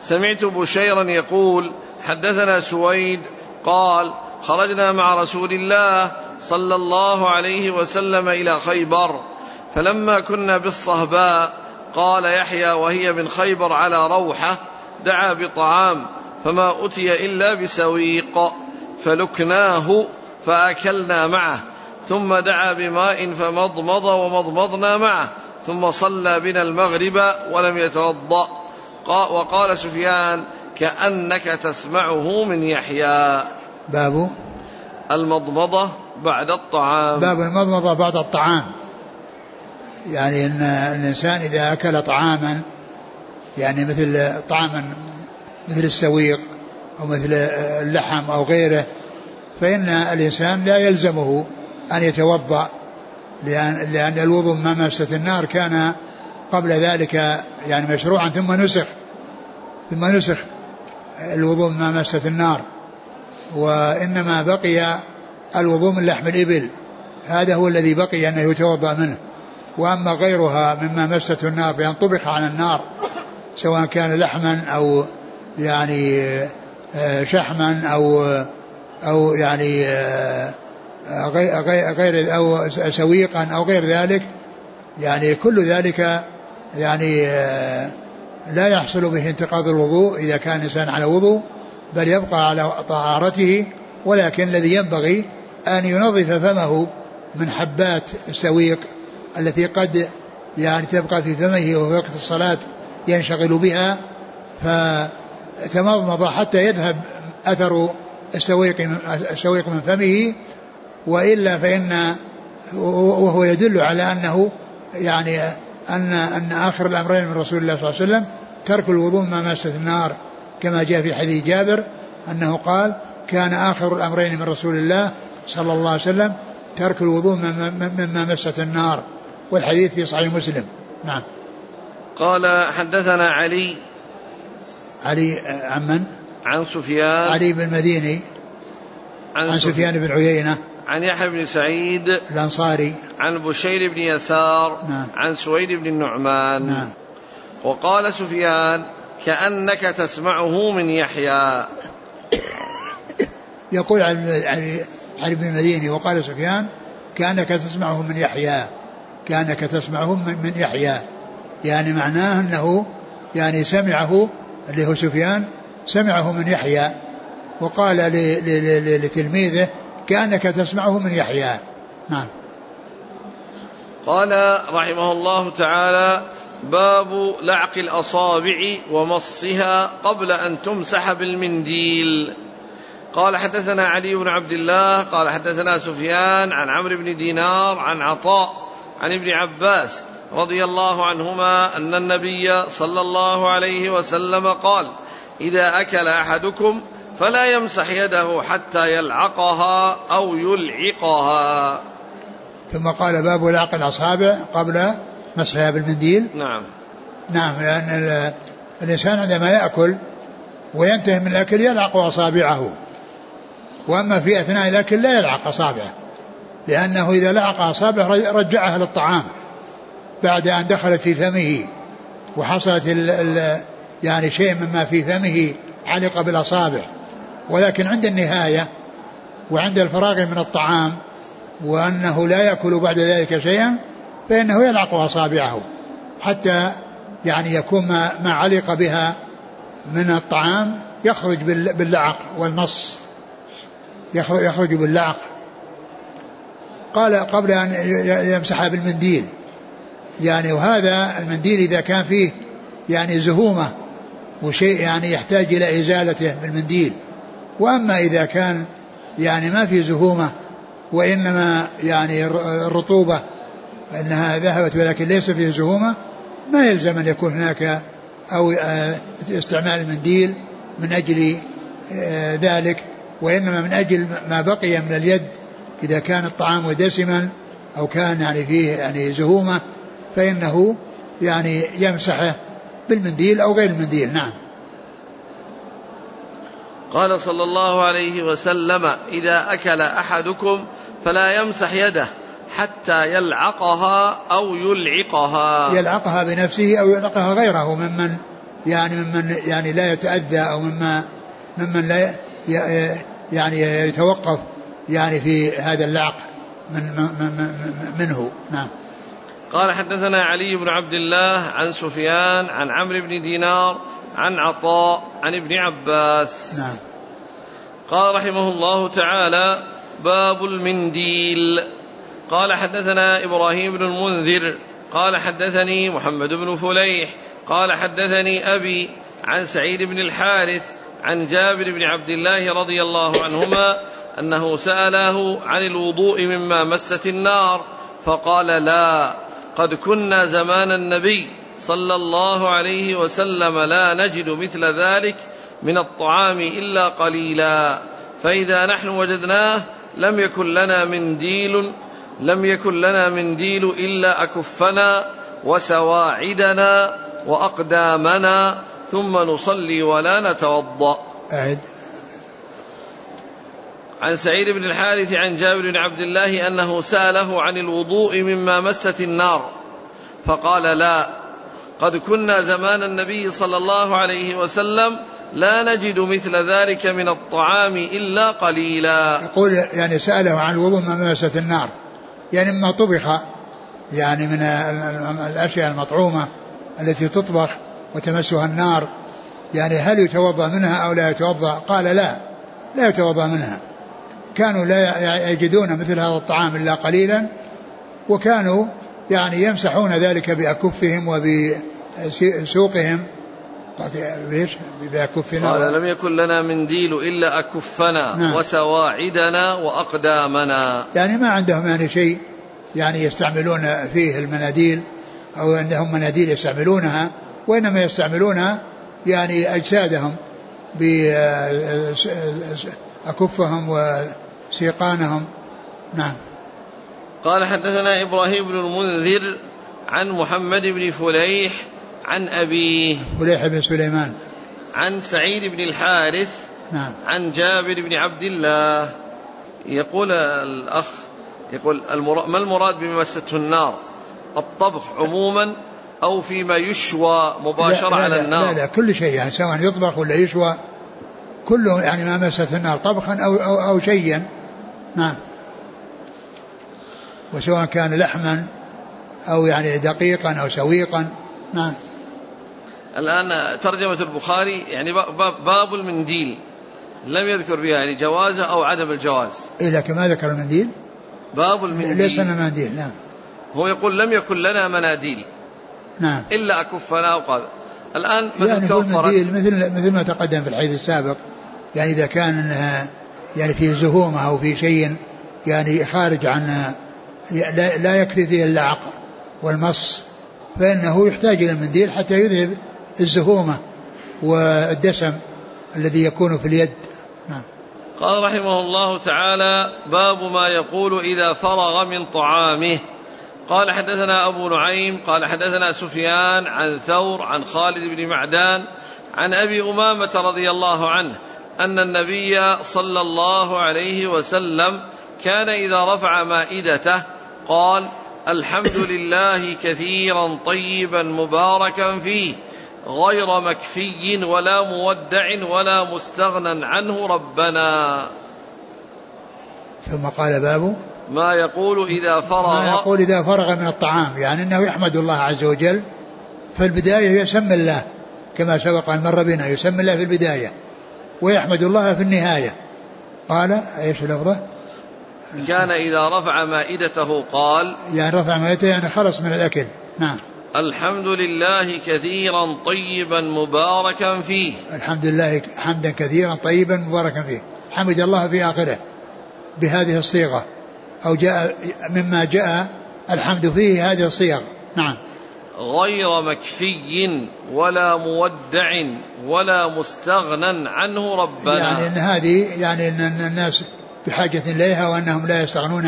A: سمعت بشيرا يقول حدثنا سويد قال خرجنا مع رسول الله صلى الله عليه وسلم إلى خيبر، فلما كنا بالصهباء قال يحيى وهي من خيبر على روحة دعا بطعام فما أتي إلا بسويق فلكناه فأكلنا معه، ثم دعا بماء فمضمض ومضمضنا معه، ثم صلى بنا المغرب ولم يتوضأ. وقال سفيان كأنك تسمعه من يحيى.
B: باب
A: المضمضة بعد الطعام.
B: باب المضمضة بعد الطعام، يعني أن الإنسان إذا أكل طعاما يعني مثل طعاما مثل السويق أو مثل اللحم أو غيره، فإن الإنسان لا يلزمه أن يتوضأ، لأن الوضوء مما مست النار كان قبل ذلك يعني مشروعا ثم نسخ الوضوء مما مست النار، وإنما بقي الوضوء من لحم الإبل، هذا هو الذي بقي أنه يتوضأ منه. وأما غيرها مما مسته النار بأن طبخ على النار سواء كان لحما أو يعني شحما أو يعني غير أو سويقا أو غير ذلك، يعني كل ذلك يعني لا يحصل به انتقاض الوضوء إذا كان الإنسان على وضوء، بل يبقى على طهارته، ولكن الذي ينبغي أن ينظف فمه من حبات السويق التي قد يعني تبقى في فمه وفي وقت الصلاة ينشغل بها، فتمضمض حتى يذهب أثر السويق من فمه، وإلا فإن وهو يدل على أنه يعني أن آخر الأمرين من رسول الله صلى الله عليه وسلم ترك الوضوء ما مست النار، كما جاء في حديث جابر أنه قال كان آخر الأمرين من رسول الله صلى الله عليه وسلم ترك الوضوء مما مست النار، والحديث في صحيح مسلم. نعم.
A: قال حدثنا علي
B: عمن
A: عن سفيان
B: علي بن مديني عن سفيان بن عيينة
A: عن يحيى بن سعيد
B: الأنصاري
A: عن بشير بن يسار
B: نعم.
A: عن سويد بن النعمان
B: نعم.
A: وقال سفيان كأنك تسمعه من يحيى.
B: يقول علي بن المديني وقال سفيان كأنك تسمعه من يحيى، كأنك تسمعه من يحيى، يعني معناه أنه يعني سمعه اللي هو سفيان سمعه من يحيى، وقال لتلميذه كأنك تسمعه من يحيى. نعم.
A: قال رحمه الله تعالى باب لعق الأصابع ومصها قبل أن تمسح بالمنديل. قال حدثنا علي بن عبد الله قال حدثنا سفيان عن عمرو بن دينار عن عطاء عن ابن عباس رضي الله عنهما أن النبي صلى الله عليه وسلم قال إذا أكل أحدكم فلا يمسح يده حتى يلعقها أو يلعقها.
B: ثم قال باب لعق الأصابع قبل مسحها بالمنديل.
A: نعم.
B: لأن الإنسان عندما يأكل وينتهي من الأكل يلعق أصابعه، وأما في أثناء الأكل لا يلعق أصابعه، لأنه إذا لعق أصابعه رجعها للطعام بعد أن دخلت في فمه وحصلت يعني شيء مما في فمه علق بالأصابع، ولكن عند النهاية وعند الفراغ من الطعام وأنه لا يأكل بعد ذلك شيئا فإنه يلعق أصابعه حتى يعني يكون ما علق بها من الطعام يخرج باللعق والمص، يخرج باللعق. قال قبل أن يمسحها بالمنديل، يعني وهذا المنديل إذا كان فيه يعني زهومة وشيء يعني يحتاج إلى إزالته بالمنديل، وأما إذا كان يعني ما في زهومة وإنما يعني الرطوبة أنها ذهبت ولكن ليس فيه زهومة ما يلزم أن يكون هناك أو استعمال المنديل من أجل ذلك، وإنما من أجل ما بقي من اليد إذا كان الطعام دسما أو كان يعني فيه يعني زهومة فإنه يعني يمسحه بالمنديل أو غير المنديل. نعم.
A: قال صلى الله عليه وسلم إذا أكل أحدكم فلا يمسح يده حتى يلعقها أو يلعقها.
B: يلعقها بنفسه أو يلعقها غيره ممن يعني ممن يعني لا يتأذى أو ممن لا يعني يتوقف يعني في هذا اللعق منه. نعم.
A: قال حدثنا علي بن عبد الله عن سفيان عن عمرو بن دينار عن عطاء عن ابن عباس.
B: نعم.
A: قال رحمه الله تعالى: باب المنديل. قال حدثنا إبراهيم بن المنذر قال حدثني محمد بن فليح قال حدثني أبي عن سعيد بن الحارث عن جابر بن عبد الله رضي الله عنهما أنه سأله عن الوضوء مما مست النار فقال: لا، قد كنا زمان النبي صلى الله عليه وسلم لا نجد مثل ذلك من الطعام إلا قليلا، فإذا نحن وجدناه لم يكن لنا منديل إلا أكفنا وسواعدنا وأقدامنا ثم نصلي ولا نتوضأ. عن سعيد بن الحارث عن جابر بن عبد الله أنه سأله عن الوضوء مما مست النار فقال: لا، قد كنا زمان النبي صلى الله عليه وسلم لا نجد مثل ذلك من الطعام إلا قليلا.
B: يقول يعني سأله عن الوضوء مما مست النار، يعني مما طبخ يعني من الأشياء المطعومة التي تطبخ وتمسها النار، يعني هل يتوضأ منها أو لا يتوضأ؟ قال: لا يتوضأ منها. كانوا لا يجدون مثل هذا الطعام إلا قليلا، وكانوا يعني يمسحون ذلك بأكفهم وبسوقهم.
A: قال: لم يكن لنا منديل إلا أكفنا. نعم. وسواعدنا وأقدامنا،
B: يعني ما عندهم يعني شيء يعني يستعملون فيه المناديل أو عندهم مناديل يستعملونها، وإنما يستعملونها يعني أجسادهم بأكفهم وسيقانهم. نعم.
A: قال حدثنا إبراهيم بن المنذر عن محمد بن فليح عن أبيه
B: فليح بن سليمان
A: عن سعيد بن الحارث.
B: نعم.
A: عن جابر بن عبد الله. يقول الأخ ما المراد بمسته النار؟ الطبخ عموما أو فيما يشوى مباشرة على النار؟
B: لا كل شيء يعني سواء يطبخ ولا يشوى كله يعني ما مسته النار طبخا أو شيئا. نعم. وسواء كان لحما أو يعني دقيقا أو سويقا. نعم.
A: الآن ترجمة البخاري يعني باب المنديل لم يذكر فيها يعني جوازه أو عدم الجواز.
B: لكن ما ذكر المنديل.
A: باب المنديل
B: ليس لنا منديل. نعم.
A: هو يقول لم يكن لنا مناديل.
B: نعم.
A: إلا أكفنا وقال. الآن
B: يعني المنديل مثل ما تقدم في الحديث السابق، يعني إذا كان يعني في زهومة أو في شيء يعني خارج عن لا يكفي فيه اللعق والمص، فإنه يحتاج إلى المنديل حتى يذهب الزهومة والدسم الذي يكون في اليد. نعم.
A: قال رحمه الله تعالى: باب ما يقول إذا فرغ من طعامه. قال حدثنا أبو نعيم قال حدثنا سفيان عن ثور عن خالد بن معدان عن أبي أمامة رضي الله عنه أن النبي صلى الله عليه وسلم كان إذا رفع مائدته قال: الحمد لله كثيرا طيبا مباركا فيه غير مكفي ولا مودع ولا مستغنى عنه ربنا.
B: ثم قال: باب
A: ما يقول إذا
B: فرغ من الطعام، يعني أنه يحمد الله عز وجل في البداية، يسمي الله كما سبق أن مر بنا، يسمي الله في البداية ويحمد الله في النهاية. قال ايش لفظه؟
A: كان إذا رفع مائدته قال،
B: يعني رفع مائدته يعني خلص من الأكل. نعم.
A: الحمد لله كثيرا طيبا مباركا فيه.
B: الحمد لله حمدا كثيرا طيبا مباركا فيه، حمد الله في آخره بهذه الصيغة، أو جاء مما جاء الحمد فيه هذه الصيغ. نعم.
A: غير مكفي ولا مودع ولا مستغنى عنه ربنا،
B: يعني أن هذه يعني أن الناس بحاجة إليها، وأنهم لا يستغنون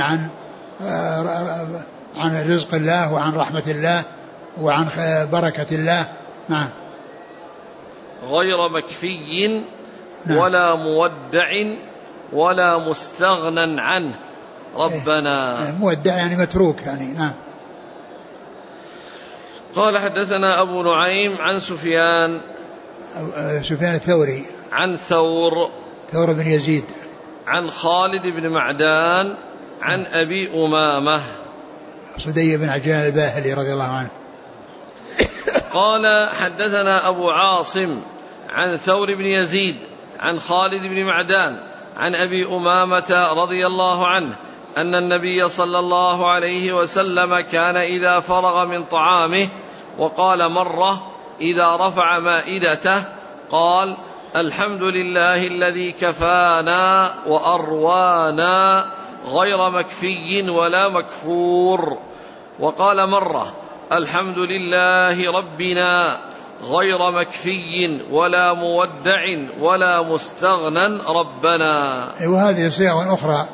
B: عن رزق الله وعن رحمة الله وعن بركة الله. نعم.
A: غير مكفي ولا مودع ولا مستغنى عنه ربنا.
B: مودع يعني متروك يعني. نعم.
A: قال حدثنا أبو نعيم عن سفيان
B: الثوري
A: عن ثور
B: بن يزيد
A: عن خالد بن معدان عن أبي أمامة
B: صدي بن عجلان الباهلي رضي الله عنه.
A: قال حدثنا أبو عاصم عن ثور بن يزيد عن خالد بن معدان عن أبي أمامة رضي الله عنه أن النبي صلى الله عليه وسلم كان إذا فرغ من طعامه وقال مرة إذا رفع مائدته قال الحمد لله الذي كفانا وأروانا غير مكفي ولا مكفور، وقال مرة الحمد لله ربنا غير مكفي ولا مودع ولا مستغنى ربنا.
B: وهذه صيغ أخرى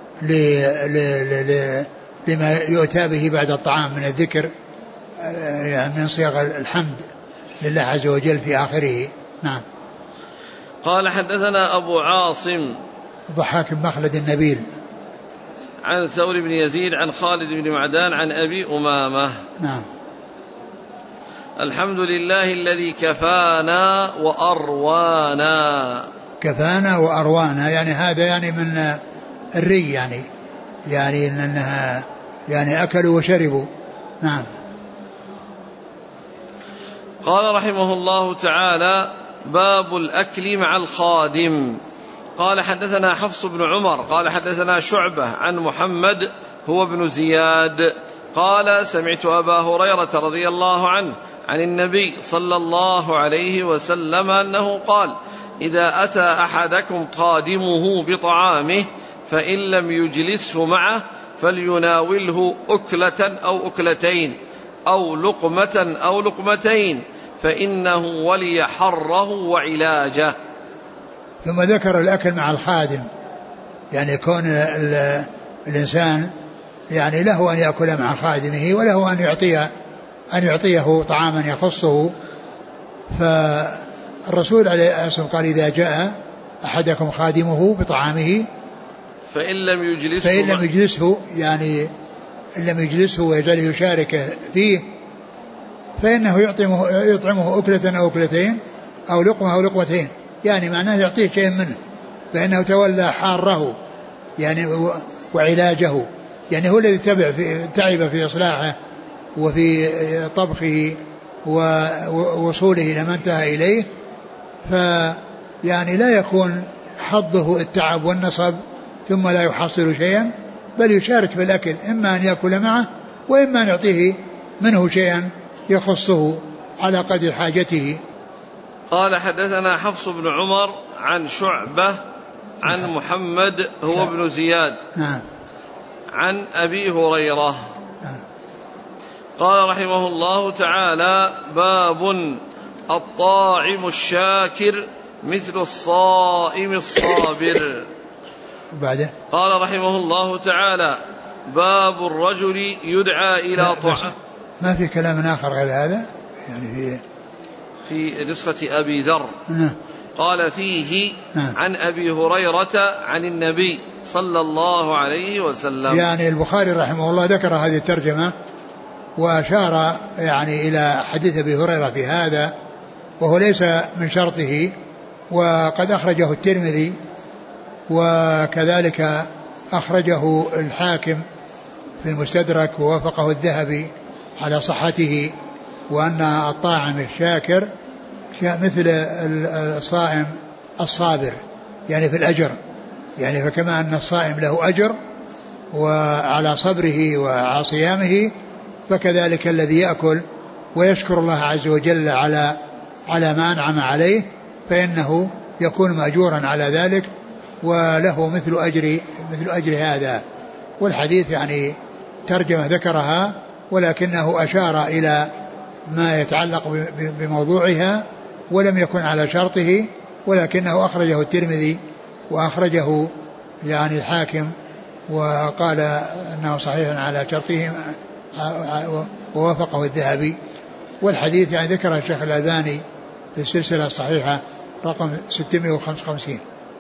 B: لما يؤتى به بعد الطعام من الذكر، يعني من صيغ الحمد لله عز وجل في آخره. نعم.
A: قال حدثنا أبو عاصم
B: ضحاك بن مخلد النبيل
A: عن ثور بن يزيد عن خالد بن معدان عن أبي أمامة.
B: نعم.
A: الحمد لله الذي كفانا وأروانا.
B: كفانا وأروانا يعني هذا يعني من الري، يعني أنها يعني أكلوا وشربوا. نعم.
A: قال رحمه الله تعالى باب الأكل مع الخادم. قال حدثنا حفص بن عمر قال حدثنا شعبة عن محمد هو ابن زياد قال سمعت أبا هريرة رضي الله عنه عن النبي صلى الله عليه وسلم أنه قال إذا أتى أحدكم خادمه بطعامه فإن لم يجلسه معه فليناوله أكلة أو أكلتين أو لقمة أو لقمتين فإنه ولي حره وعلاجه.
B: ثم ذكر الأكل مع الخادم، يعني كون الإنسان يعني له أن يأكل مع خادمه وله أن يعطيه طعاما يخصه. فالرسول عليه الصلاة والسلام قال إذا جاء أحدكم خادمه بطعامه
A: فإن لم يجلسه
B: يعني إن لم يجلسه ويجعله يشارك فيه فإنه يطعمه أكلة أو أكلتين أو لقمة أو لقمتين، يعني معناه يعطيه شيء منه، فإنه تولى حاره يعني وعلاجه، يعني هو الذي تعب في إصلاحه وفي طبخه ووصوله إلى ما انتهى إليه، فيعني لا يكون حظه التعب والنصب ثم لا يحصل شيئا، بل يشارك في الأكل، إما أن يأكل معه وإما أن يعطيه منه شيئا يخصه على قدر حاجته.
A: قال حدثنا حفص بن عمر عن شعبة عن محمد هو ابن زياد عن أبي هريرة قال رحمه الله تعالى باب الطاعم الشاكر مثل الصائم الصابر.
B: بعده
A: قال رحمه الله تعالى باب الرجل يدعى إلى طعام.
B: ما في كلام آخر غير هذا يعني
A: في نسخة أبي ذر قال فيه عن أبي هريرة عن النبي صلى الله عليه وسلم.
B: يعني البخاري رحمه الله ذكر هذه الترجمة وأشار يعني إلى حديث أبي هريرة في هذا، وهو ليس من شرطه، وقد أخرجه الترمذي وكذلك أخرجه الحاكم في المستدرك ووافقه الذهبي على صحته، وأن الطاعم الشاكر مثل الصائم الصابر يعني في الأجر، يعني فكما أن الصائم له أجر وعلى صبره وعلى صيامه، فكذلك الذي يأكل ويشكر الله عز وجل على ما أنعم عليه فإنه يكون مأجورا على ذلك وله مثل أجر هذا. والحديث يعني ترجمة ذكرها ولكنه أشار إلى ما يتعلق بموضوعها ولم يكن على شرطه، ولكنه أخرجه الترمذي وأخرجه يعني الحاكم وقال أنه صحيح على شرطه ووافقه الذهبي. والحديث يعني ذكره الشيخ الألباني في السلسلة الصحيحة رقم 655.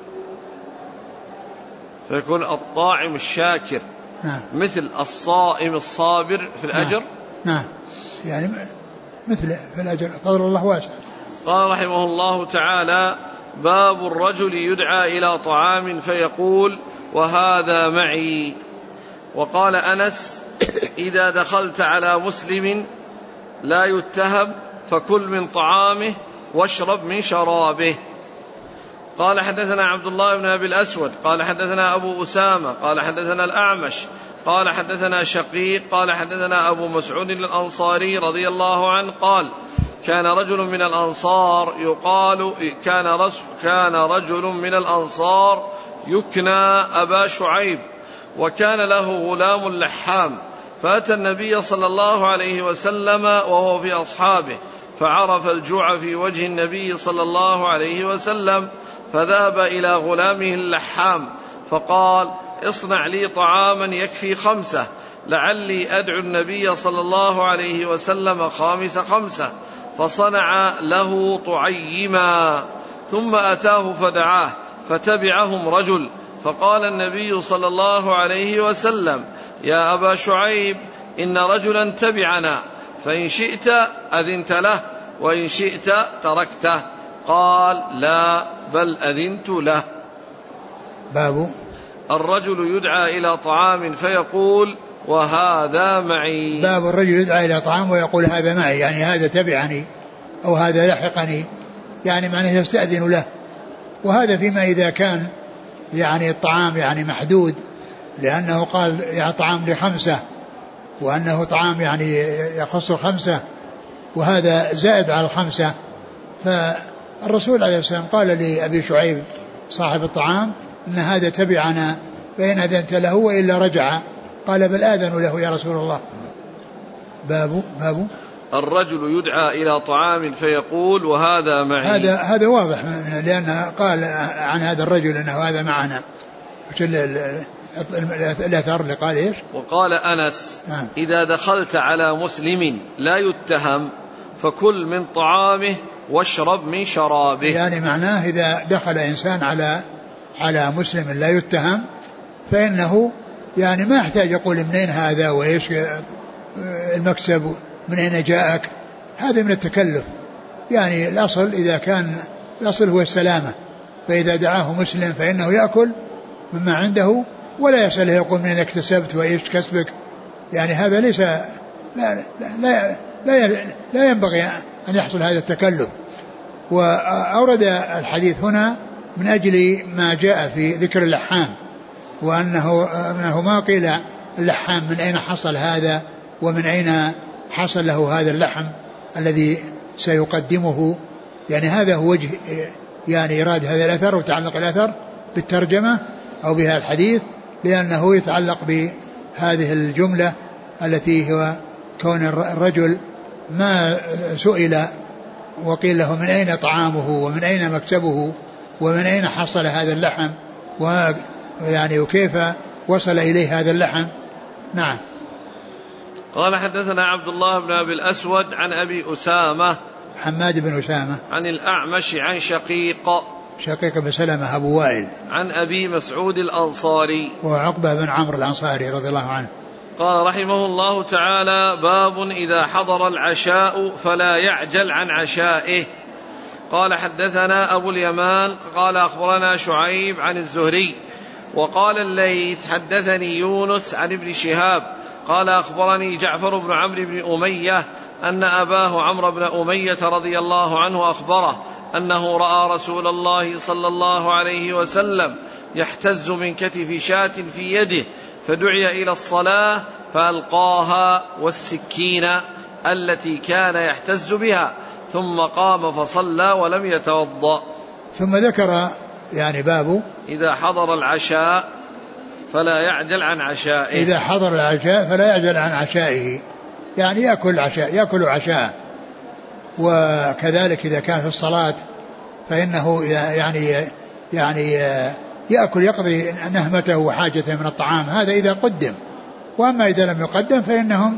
A: فيكون الطاعم مثل الصائم الصابر في الأجر.
B: نعم يعني مثله في الأجر، فضل الله واسع.
A: قال رحمه الله تعالى: باب الرجل يدعى إلى طعام فيقول: وهذا معي. وقال أنس: إذا دخلت على مسلم لا يتهم فكل من طعامه واشرب من شرابه. قال حدثنا عبد الله بن أبي الأسود قال حدثنا أبو أسامة قال حدثنا الأعمش قال حدثنا شقيق قال حدثنا أبو مسعود الأنصاري رضي الله عنه قال: كان رجل من الأنصار يكنى أبا شعيب، وكان له غلام لحام، فأتى النبي صلى الله عليه وسلم وهو في أصحابه، فعرف الجوع في وجه النبي صلى الله عليه وسلم، فذهب إلى غلامه اللحام فقال: اصنع لي طعاما يكفي 5 لعلي أدعو النبي صلى الله عليه وسلم 5 فصنع له طعيما، ثم أتاه فدعاه، فتبعهم رجل، فقال النبي صلى الله عليه وسلم: يا أبا شعيب، إن رجلا تبعنا، فإن شئت أذنت له وإن شئت تركته. قال: لا، بل أذنت له.
B: باب
A: الرجل يدعى إلى طعام فيقول: وهذا معي.
B: باب الرجل يدعى إلى طعام ويقول: هذا معي، يعني هذا تبعني أو هذا لحقني، يعني معناه يستأذن له. وهذا فيما إذا كان يعني الطعام يعني محدود، لأنه قال يعني طعام ل5 وأنه طعام يعني يخص 5، وهذا زائد على 5. فالرسول عليه السلام قال لأبي شعيب صاحب الطعام: إن هذا تبعنا، فإن أذنت له وإلا رجع. قال: بل آذن له يا رسول الله. باب
A: الرجل يدعى إلى طعام فيقول: وهذا معي.
B: هذا واضح، لأن قال عن هذا الرجل أنه هذا معنا. الأثر اللي قال إيش؟
A: وقال أنس: إذا دخلت على مسلم لا يتهم فكل من طعامه واشرب من شرابه.
B: يعني معناه إذا دخل إنسان على مسلم لا يتهم، فإنه يعني ما يحتاج يقول منين هذا وإيش المكسب من أين جاءك، هذا من التكلف. يعني الأصل إذا كان الأصل هو السلامة، فإذا دعاه مسلم فإنه يأكل مما عنده ولا يسأله يقول منين اكتسبت وإيش كسبك. يعني هذا ليس لا ينبغي أن يحصل هذا التكلف. وأورد الحديث هنا من أجل ما جاء في ذكر اللحام، وأنه ما قيل اللحام من أين حصل هذا ومن أين حصل له هذا اللحم الذي سيقدمه. يعني هذا هو وجه يعني إيراد هذا الأثر وتعلق الأثر بالترجمة أو بها الحديث، لأنه يتعلق بهذه الجملة التي هو كون الرجل ما سئل وقيل له من أين طعامه ومن أين مكسبه ومن أين حصل هذا اللحم ويعني وكيف وصل إليه هذا اللحم. نعم.
A: قال حدثنا عبد الله بن أبي الأسود عن أبي أسامة
B: حماد بن أسامة عن
A: الأعمش عن شقيق
B: بن سلمة أبو وائل
A: عن أبي مسعود الأنصاري
B: وعقبة بن عمرو الأنصاري رضي الله عنه.
A: قال رحمه الله تعالى: باب إذا حضر العشاء فلا يعجل عن عشائه. قال حدثنا أبو اليمان قال أخبرنا شعيب عن الزهري وقال الليث حدثني يونس عن ابن شهاب قال أخبرني جعفر بن عمرو بن أمية أن أباه عمرو بن أمية رضي الله عنه أخبره أنه رأى رسول الله صلى الله عليه وسلم يحتز من كتف شاة في يده، فدعي إلى الصلاة فألقاها والسكين التي كان يحتز بها، ثم قام فصلى ولم يتوضأ.
B: ثم ذكر يعني باب
A: إذا حضر العشاء فلا يعجل عن عشائه.
B: إذا حضر العشاء فلا يعجل عن عشائه، يعني يأكل عشاء. وكذلك إذا كان في الصلاة فإنه يعني يأكل يقضي نهمته وحاجته من الطعام، هذا إذا قدم. وأما إذا لم يقدم فإنهم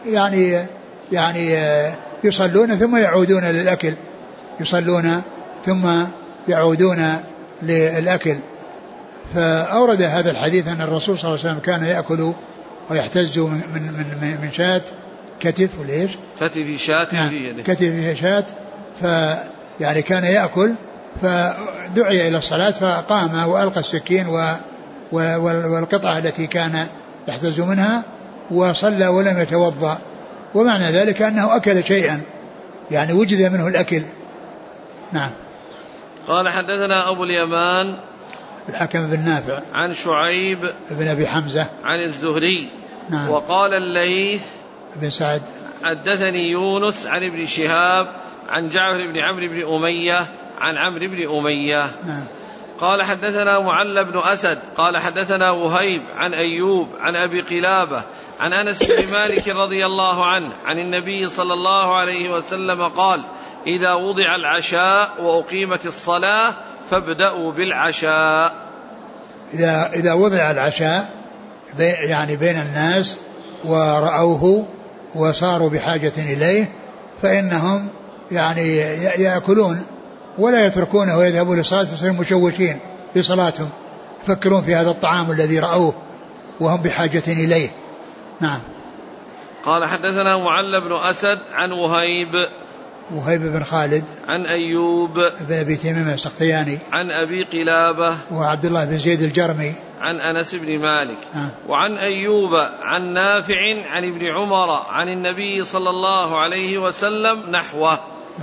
B: يعني يصلون ثم يعودون للأكل، يصلون ثم يعودون للأكل. فأورد هذا الحديث أن الرسول صلى الله عليه وسلم كان يأكل ويحتز من شاة كتف وليش
A: كتف شاة في يده،
B: كتف فيه شاة، يعني كان يأكل فدعي إلى الصلاة فقام وألقى السكين والقطعة التي كان يحتز منها وصلى ولم يتوضأ، ومعنى ذلك أنه أكل شيئا يعني وجد منه الأكل. نعم.
A: قال حدثنا أبو اليمان
B: الحكم بن نافع
A: عن شعيب
B: بن أبي حمزة
A: عن الزهري.
B: نعم.
A: وقال الليث
B: بن سعد
A: حدثني يونس عن ابن شهاب عن جعفر بن عمرو بن أمية عن عمرو بن أمية.
B: نعم.
A: قال حدثنا معل بن أسد قال حدثنا وهيب عن أيوب عن أبي قلابة عن أنس بن مالك رضي الله عنه عن النبي صلى الله عليه وسلم قال: إذا وضع العشاء وأقيمت الصلاة فابدأوا بالعشاء.
B: إذا وضع العشاء يعني بين الناس ورأوه وصاروا بحاجة إليه فإنهم يعني يأكلون ولا يتركونه ويذهبوا للصلاة ويصيرون مشوشين في صلاتهم، يفكرون في هذا الطعام الذي رأوه وهم بحاجة إليه. نعم.
A: قال حدثنا معل بن أسد عن وهيب
B: بن خالد
A: عن أيوب
B: بن أبي تميم السختياني
A: عن أبي قلابة
B: وعبد الله بن زيد الجرمي
A: عن أنس بن مالك وعن أيوب عن نافع عن ابن عمر عن النبي صلى الله عليه وسلم نحوه.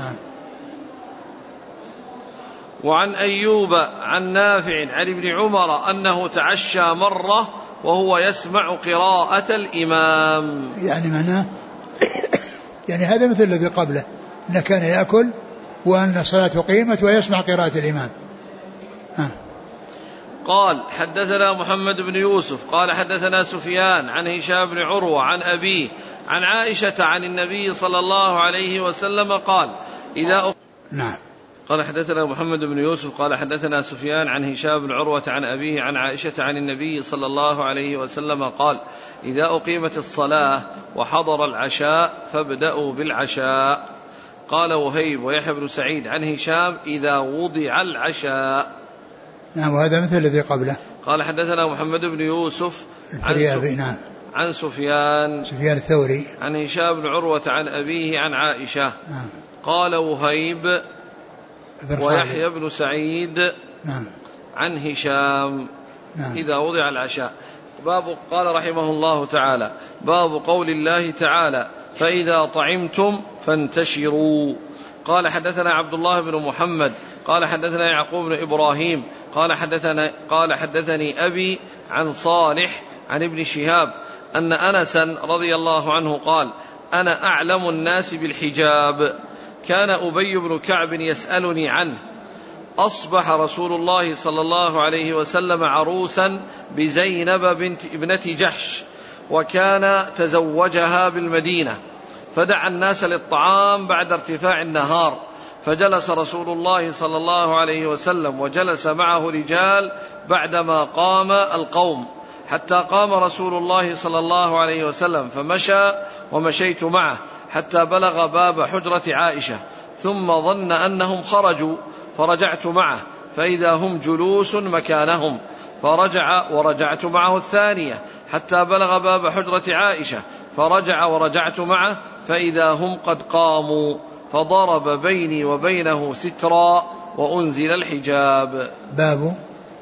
A: وعن أيوب عن نافع عن ابن عمر أنه تعشى مرة وهو يسمع قراءة الإمام.
B: يعني معناه يعني هذا مثل الذي قبله، أنه كان يأكل وأن الصلاة قيمت ويسمع قراءة الإمام.
A: قال حدثنا محمد بن يوسف قال حدثنا سفيان عن هشام بن عروة عن أبيه عن عائشة عن النبي صلى الله عليه وسلم قال: إذا
B: نعم.
A: قال حدثنا محمد بن يوسف قال حدثنا سفيان عن هشام بن عروة عن أبيه عن عائشة عن النبي صلى الله عليه وسلم قال: إذا أقيمت الصلاة وحضر العشاء فابدأوا بالعشاء. قال وهيب ويحيى بن سعيد عن هشام: إذا وضع العشاء.
B: نعم. وهذا مثل الذي قبله.
A: قال حدثنا محمد بن يوسف عن سفيان
B: الثوري
A: عن هشام بن عروة عن أبيه عن عائشة. قال وهيب ويحيى بن سعيد عن هشام: إذا وضع العشاء. قال رحمه الله تعالى: باب قول الله تعالى: فإذا طعمتم فانتشروا. قال حدثنا عبد الله بن محمد قال حدثنا يعقوب بن إبراهيم قال حدثني أبي عن صالح عن ابن شهاب أن أنسا رضي الله عنه قال: أنا أعلم الناس بالحجاب، كان أبي بن كعب يسألني عنه. أصبح رسول الله صلى الله عليه وسلم عروسا بزينب ابنة جحش، وكان تزوجها بالمدينة، فدعا الناس للطعام بعد ارتفاع النهار، فجلس رسول الله صلى الله عليه وسلم وجلس معه رجال بعدما قام القوم، حتى قام رسول الله صلى الله عليه وسلم فمشى ومشيت معه حتى بلغ باب حجرة عائشة، ثم ظن أنهم خرجوا فرجعت معه فإذا هم جلوس مكانهم، فرجع ورجعت معه الثانية حتى بلغ باب حجرة عائشة، فرجع ورجعت معه فإذا هم قد قاموا، فضرب بيني وبينه سترا وأنزل الحجاب.
B: باب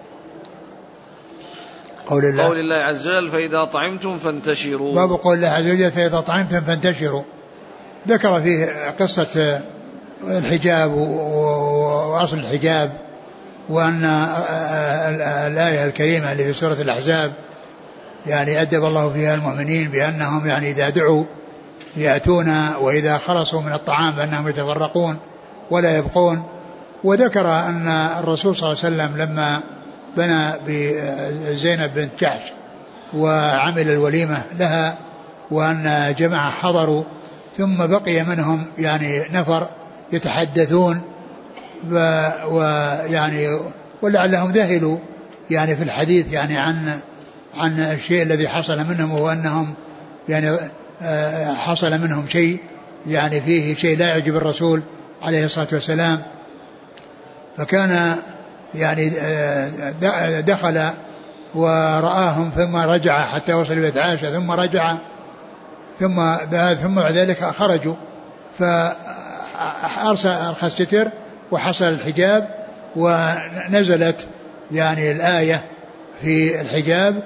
B: قول
A: الله عز وجل: فإذا طعمتم فانتشروا.
B: باب قول الله عز وجل: فإذا طعمتم فانتشروا. ذكر فيه قصة الحجاب وأصل الحجاب، وأن الآية الكريمة اللي في سورة الأحزاب يعني أدب الله فيها المؤمنين بأنهم يعني إذا دعوا يأتون، وإذا خلصوا من الطعام فأنهم يتفرقون ولا يبقون. وذكر أن الرسول صلى الله عليه وسلم لما بنى بزينب بنت جحش وعمل الوليمة لها، وأن جماعة حضروا، ثم بقي منهم يعني نفر يتحدثون ويعني ولعلهم ذهلوا يعني في الحديث يعني عن الشيء الذي حصل منهم، وأنهم يعني حصل منهم شيء يعني فيه شيء لا يعجب الرسول عليه الصلاة والسلام. فكان يعني دخل ورآهم ثم رجع حتى وصل بيت عائشة، ثم رجع ثم بعد ذلك خرجوا، فأرخى الستر وحصل الحجاب، ونزلت يعني الآية في الحجاب،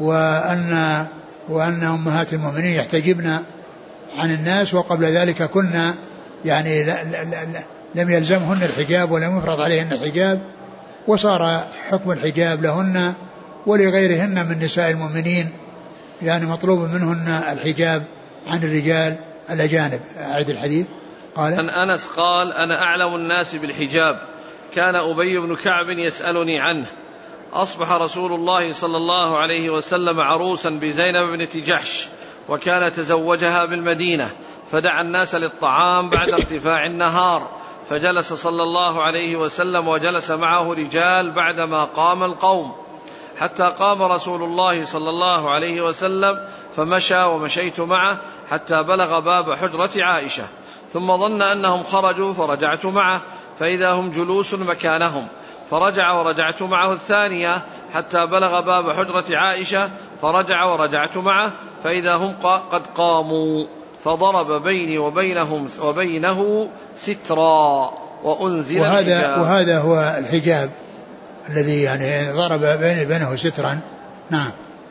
B: وأن أمهات المؤمنين يحتجبن عن الناس، وقبل ذلك كنا يعني لم يلزمهن الحجاب ولم يفرض عليهن الحجاب، وصار حكم الحجاب لهن ولغيرهن من نساء المؤمنين، يعني مطلوب منهن الحجاب عن الرجال الأجانب. أعد الحديث. قال
A: عن أنس قال: أنا أعلم الناس بالحجاب، كان أبي بن كعب يسألني عنه. أصبح رسول الله صلى الله عليه وسلم عروسا بزينب بنت جحش، وكان تزوجها بالمدينة، فدعا الناس للطعام بعد ارتفاع النهار، فجلس صلى الله عليه وسلم وجلس معه رجال بعدما قام القوم، حتى قام رسول الله صلى الله عليه وسلم فمشى ومشيت معه حتى بلغ باب حجرة عائشة، ثم ظن أنهم خرجوا فرجعت معه فإذا هم جلوس مكانهم، فرجع ورجعت معه الثانية حتى بلغ باب حجرة عائشة، فرجع ورجعت معه فإذا هم قد قاموا، فضرب بيني وبينه سترا وأنزل الحجاب.
B: وهذا هو الحجاب الذي يعني ضرب بينه سترا. نعم.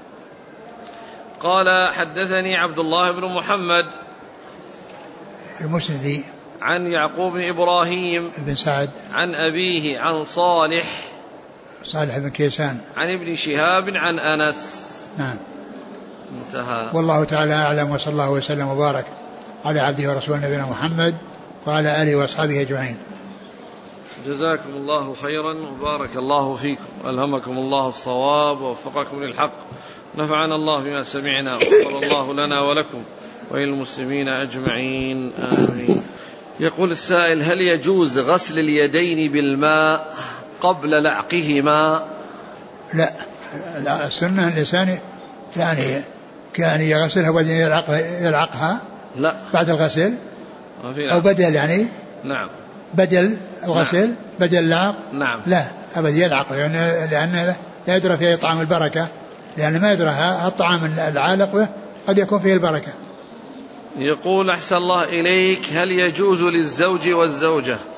A: قال: حدثني عبد الله بن محمد
B: المسندي
A: عن يعقوب بن إبراهيم
B: بن سعد
A: عن أبيه عن صالح
B: بن كيسان
A: عن ابن شهاب عن أنس.
B: نعم.
A: انتهى.
B: والله تعالى أعلم، وصلى الله وسلم وبارك على عبده ورسوله نبينا محمد وعلى آله وأصحابه أجمعين.
A: جزاكم الله خيرا وبارك الله فيكم، ألهمكم الله الصواب ووفقكم للحق، نفعنا الله بما سمعنا، وغفر الله لنا ولكم وللمسلمين أجمعين، آمين. يقول السائل: هل يجوز غسل اليدين بالماء قبل لعقهما؟
B: لا، السنة الإنسان يعني كان يغسلها وبعدين يلعقها. لا، بعد الغسل أو بدل يعني.
A: نعم.
B: بدل الغسل. نعم. بدل اللعق.
A: نعم.
B: لا أبدا يلعق، لأن لا يدرى فيه طعام البركة، لأن ما يدرى الطعام العالق قد يكون فيه البركة.
A: يقول: أحسن الله إليك، هل يجوز للزوج والزوجة